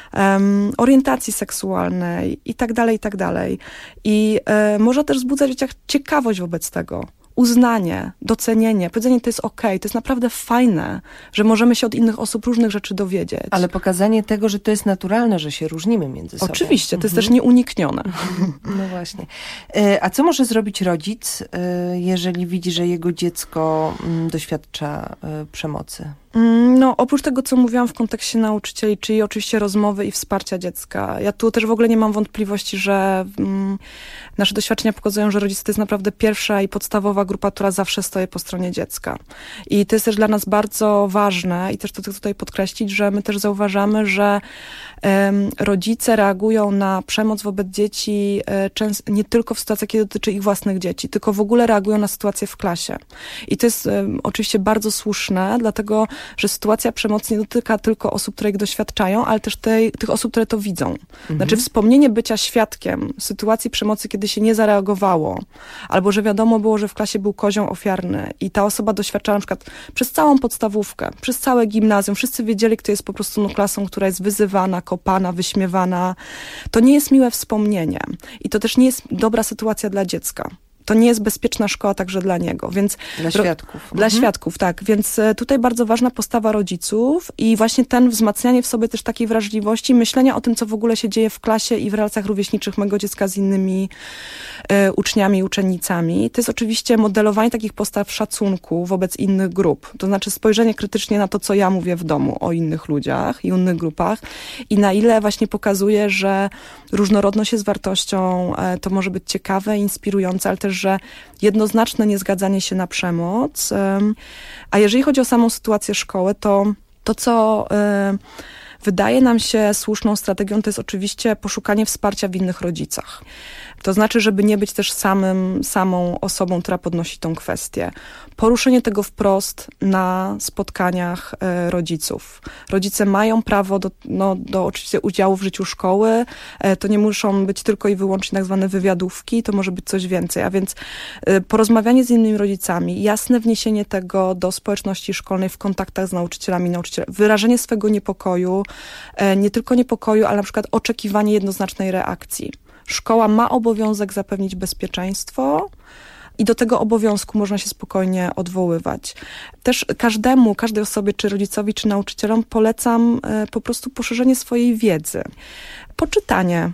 orientacji seksualnej i tak dalej, i tak dalej. I można też wzbudzać w dzieciach ciekawość wobec tego. Uznanie, docenienie, powiedzenie to jest okej, to jest naprawdę fajne, że możemy się od innych osób różnych rzeczy dowiedzieć. Ale pokazanie tego, że to jest naturalne, że się różnimy między sobą. Oczywiście, to jest też nieuniknione. No właśnie. A co może zrobić rodzic, jeżeli widzi, że jego dziecko doświadcza przemocy? No, oprócz tego, co mówiłam w kontekście nauczycieli, czyli oczywiście rozmowy i wsparcia dziecka. Ja tu też w ogóle nie mam wątpliwości, że nasze doświadczenia pokazują, że rodzice to jest naprawdę pierwsza i podstawowa grupa, która zawsze stoi po stronie dziecka. I to jest też dla nas bardzo ważne i też to chcę tutaj podkreślić, że my też zauważamy, że rodzice reagują na przemoc wobec dzieci nie tylko w sytuacjach, kiedy dotyczy ich własnych dzieci, tylko w ogóle reagują na sytuację w klasie. I to jest oczywiście bardzo słuszne, dlatego że sytuacja przemocy nie dotyka tylko osób, które ich doświadczają, ale też tych osób, które to widzą. Znaczy wspomnienie bycia świadkiem sytuacji przemocy, kiedy się nie zareagowało, albo że wiadomo było, że w klasie był kozioł ofiarny i ta osoba doświadczała na przykład przez całą podstawówkę, przez całe gimnazjum, wszyscy wiedzieli, kto jest po prostu klasą, która jest wyzywana, kopana, wyśmiewana. To nie jest miłe wspomnienie i to też nie jest dobra sytuacja dla dziecka. to nie jest bezpieczna szkoła także dla niego. Więc dla świadków. Dla świadków, tak. Więc tutaj bardzo ważna postawa rodziców i właśnie ten wzmacnianie w sobie też takiej wrażliwości, myślenia o tym, co w ogóle się dzieje w klasie i w relacjach rówieśniczych mego dziecka z innymi uczniami i uczennicami. To jest oczywiście modelowanie takich postaw szacunku wobec innych grup. To znaczy spojrzenie krytycznie na to, co ja mówię w domu o innych ludziach i innych grupach i na ile właśnie pokazuje, że różnorodność jest wartością, to może być ciekawe, inspirujące, ale też, że jednoznaczne niezgadzanie się na przemoc. A jeżeli chodzi o samą sytuację szkoły, to co wydaje nam się słuszną strategią, to jest oczywiście poszukanie wsparcia w innych rodzicach. To znaczy, żeby nie być też samą osobą, która podnosi tą kwestię. Poruszenie tego wprost na spotkaniach rodziców. Rodzice mają prawo do oczywiście udziału w życiu szkoły. To nie muszą być tylko i wyłącznie tak zwane wywiadówki, to może być coś więcej. A więc porozmawianie z innymi rodzicami, jasne wniesienie tego do społeczności szkolnej w kontaktach z nauczycielami, wyrażenie swego niepokoju, nie tylko niepokoju, ale na przykład oczekiwanie jednoznacznej reakcji. Szkoła ma obowiązek zapewnić bezpieczeństwo i do tego obowiązku można się spokojnie odwoływać. Też każdej osobie, czy rodzicowi, czy nauczycielom polecam po prostu poszerzenie swojej wiedzy. Poczytanie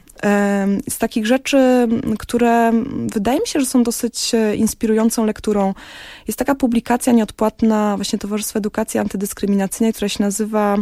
z takich rzeczy, które wydaje mi się, że są dosyć inspirującą lekturą. Jest taka publikacja nieodpłatna właśnie Towarzystwa Edukacji Antydyskryminacyjnej, która się nazywa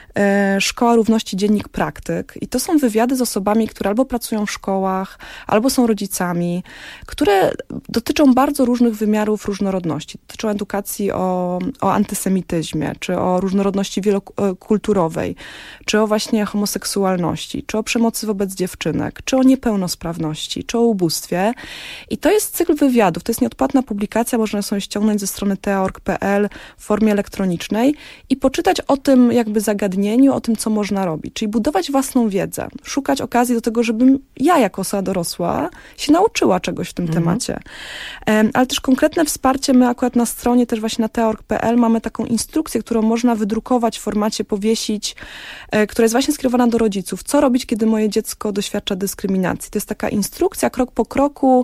Szkoła Równości Dziennik Praktyk. I to są wywiady z osobami, które albo pracują w szkołach, albo są rodzicami, które dotyczą bardzo różnych wymiarów różnorodności. Dotyczą edukacji o antysemityzmie, czy o różnorodności wielokulturowej, czy o właśnie homoseksualności, czy o przemocy wobec dziewczynek, czy o niepełnosprawności, czy o ubóstwie. I to jest cykl wywiadów. To jest nieodpłatna publikacja, można sobie ściągnąć ze strony tea.org.pl w formie elektronicznej i poczytać o tym jakby zagadnieniu, o tym, co można robić. Czyli budować własną wiedzę. Szukać okazji do tego, żebym ja jako osoba dorosła się nauczyła czegoś w tym temacie. Ale też konkretne wsparcie. My akurat na stronie też właśnie na tea.org.pl mamy taką instrukcję, którą można wydrukować w formacie, powiesić, która jest właśnie skierowana do rodziców. Co robić, kiedy moje dziecko doświadcza dyskryminacji? To jest taka instrukcja krok po kroku,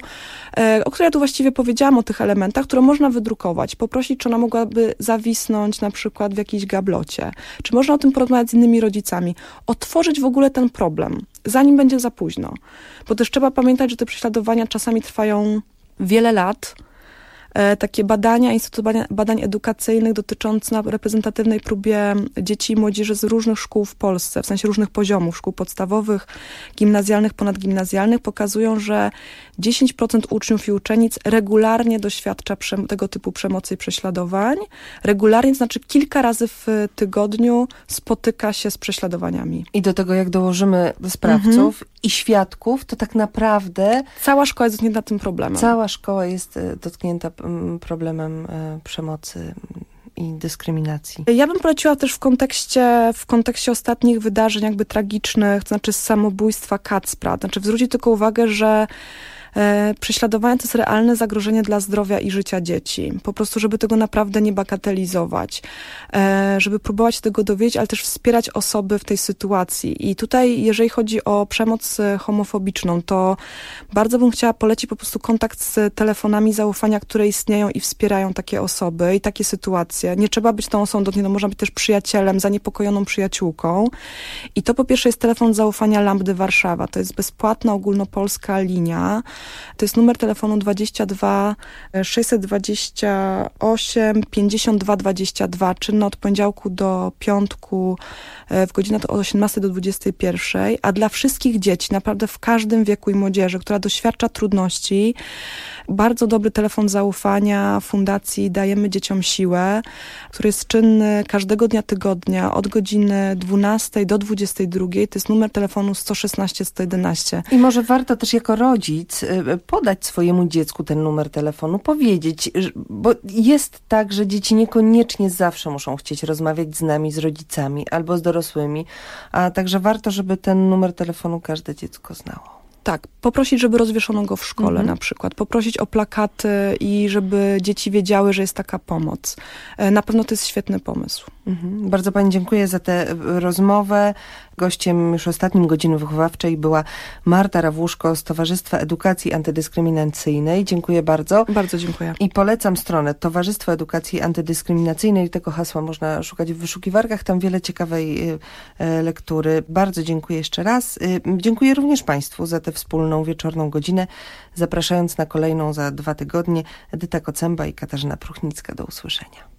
o której ja tu właściwie powiedziałam, o tych elementach, którą można wydrukować. Poprosić, czy ona mogłaby zawisnąć na przykład w jakiejś gablocie. Czy można o tym porozmawiać z innymi rodzicami. Otworzyć w ogóle ten problem, zanim będzie za późno. Bo też trzeba pamiętać, że te prześladowania czasami trwają wiele lat. Takie badania, Instytut Badań Edukacyjnych dotyczące na reprezentatywnej próbie dzieci i młodzieży z różnych szkół w Polsce, w sensie różnych poziomów, szkół podstawowych, gimnazjalnych, ponadgimnazjalnych, pokazują, że 10% uczniów i uczennic regularnie doświadcza tego typu przemocy i prześladowań. Regularnie, to znaczy kilka razy w tygodniu spotyka się z prześladowaniami. I do tego, jak dołożymy sprawców i świadków, to tak naprawdę... Cała szkoła jest dotknięta tym problemem. Cała szkoła jest dotknięta problemem przemocy i dyskryminacji. Ja bym poleciła też w kontekście ostatnich wydarzeń jakby tragicznych, to znaczy samobójstwa Kacpra. Znaczy zwrócić tylko uwagę, że prześladowanie to jest realne zagrożenie dla zdrowia i życia dzieci. Po prostu, żeby tego naprawdę nie bagatelizować. Żeby próbować się tego dowiedzieć, ale też wspierać osoby w tej sytuacji. I tutaj, jeżeli chodzi o przemoc homofobiczną, to bardzo bym chciała polecić po prostu kontakt z telefonami zaufania, które istnieją i wspierają takie osoby i takie sytuacje. Nie trzeba być tą osobą dotkniętą, można być też przyjacielem, zaniepokojoną przyjaciółką. I to po pierwsze jest telefon zaufania Lambdy Warszawa. To jest bezpłatna, ogólnopolska linia. To jest numer telefonu 22 628 52 22, czynny od poniedziałku do piątku w godzinach od 18 do 21, a dla wszystkich dzieci, naprawdę w każdym wieku i młodzieży, która doświadcza trudności, bardzo dobry telefon zaufania Fundacji Dajemy Dzieciom Siłę, który jest czynny każdego dnia tygodnia od godziny 12 do 22. To jest numer telefonu 116 111. I może warto też jako rodzic podać swojemu dziecku ten numer telefonu, powiedzieć, bo jest tak, że dzieci niekoniecznie zawsze muszą chcieć rozmawiać z nami, z rodzicami albo z dorosłymi, a także warto, żeby ten numer telefonu każde dziecko znało. Tak, poprosić, żeby rozwieszono go w szkole na przykład, poprosić o plakaty i żeby dzieci wiedziały, że jest taka pomoc. Na pewno to jest świetny pomysł. Bardzo pani dziękuję za tę rozmowę. Gościem już ostatnim Godziny Wychowawczej była Marta Rawłuszko z Towarzystwa Edukacji Antydyskryminacyjnej. Dziękuję bardzo. Bardzo dziękuję. I polecam stronę Towarzystwo Edukacji Antydyskryminacyjnej. Tego hasła można szukać w wyszukiwarkach. Tam wiele ciekawej lektury. Bardzo dziękuję jeszcze raz. Dziękuję również państwu za tę wspólną wieczorną godzinę. Zapraszając na kolejną za 2 tygodnie. Edyta Kocemba i Katarzyna Pruchnicka. Do usłyszenia.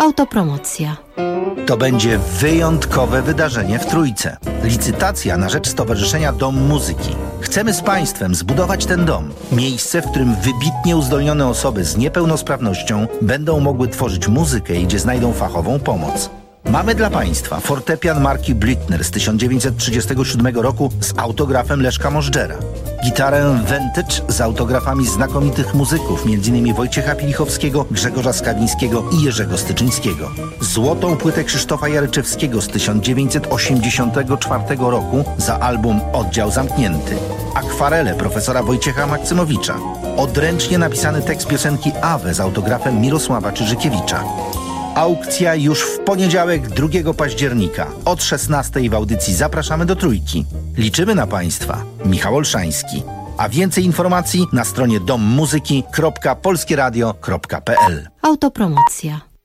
Autopromocja. To będzie wyjątkowe wydarzenie w Trójce. Licytacja na rzecz Stowarzyszenia Dom Muzyki. Chcemy z Państwem zbudować ten dom. Miejsce, w którym wybitnie uzdolnione osoby z niepełnosprawnością będą mogły tworzyć muzykę i gdzie znajdą fachową pomoc. Mamy dla Państwa fortepian marki Blüthner z 1937 roku z autografem Leszka Możdżera. Gitarę Vintage z autografami znakomitych muzyków, m.in. Wojciecha Pilichowskiego, Grzegorza Skawińskiego i Jerzego Styczyńskiego. Złotą płytę Krzysztofa Jaryczewskiego z 1984 roku za album Oddział Zamknięty. Akwarele profesora Wojciecha Maksymowicza. Odręcznie napisany tekst piosenki Awe z autografem Mirosława Czyżykiewicza. Aukcja już w poniedziałek 2 października. Od 16:00 w audycji Zapraszamy do Trójki. Liczymy na Państwa. Michał Olszański. A więcej informacji na stronie dommuzyki.polskieradio.pl. Autopromocja.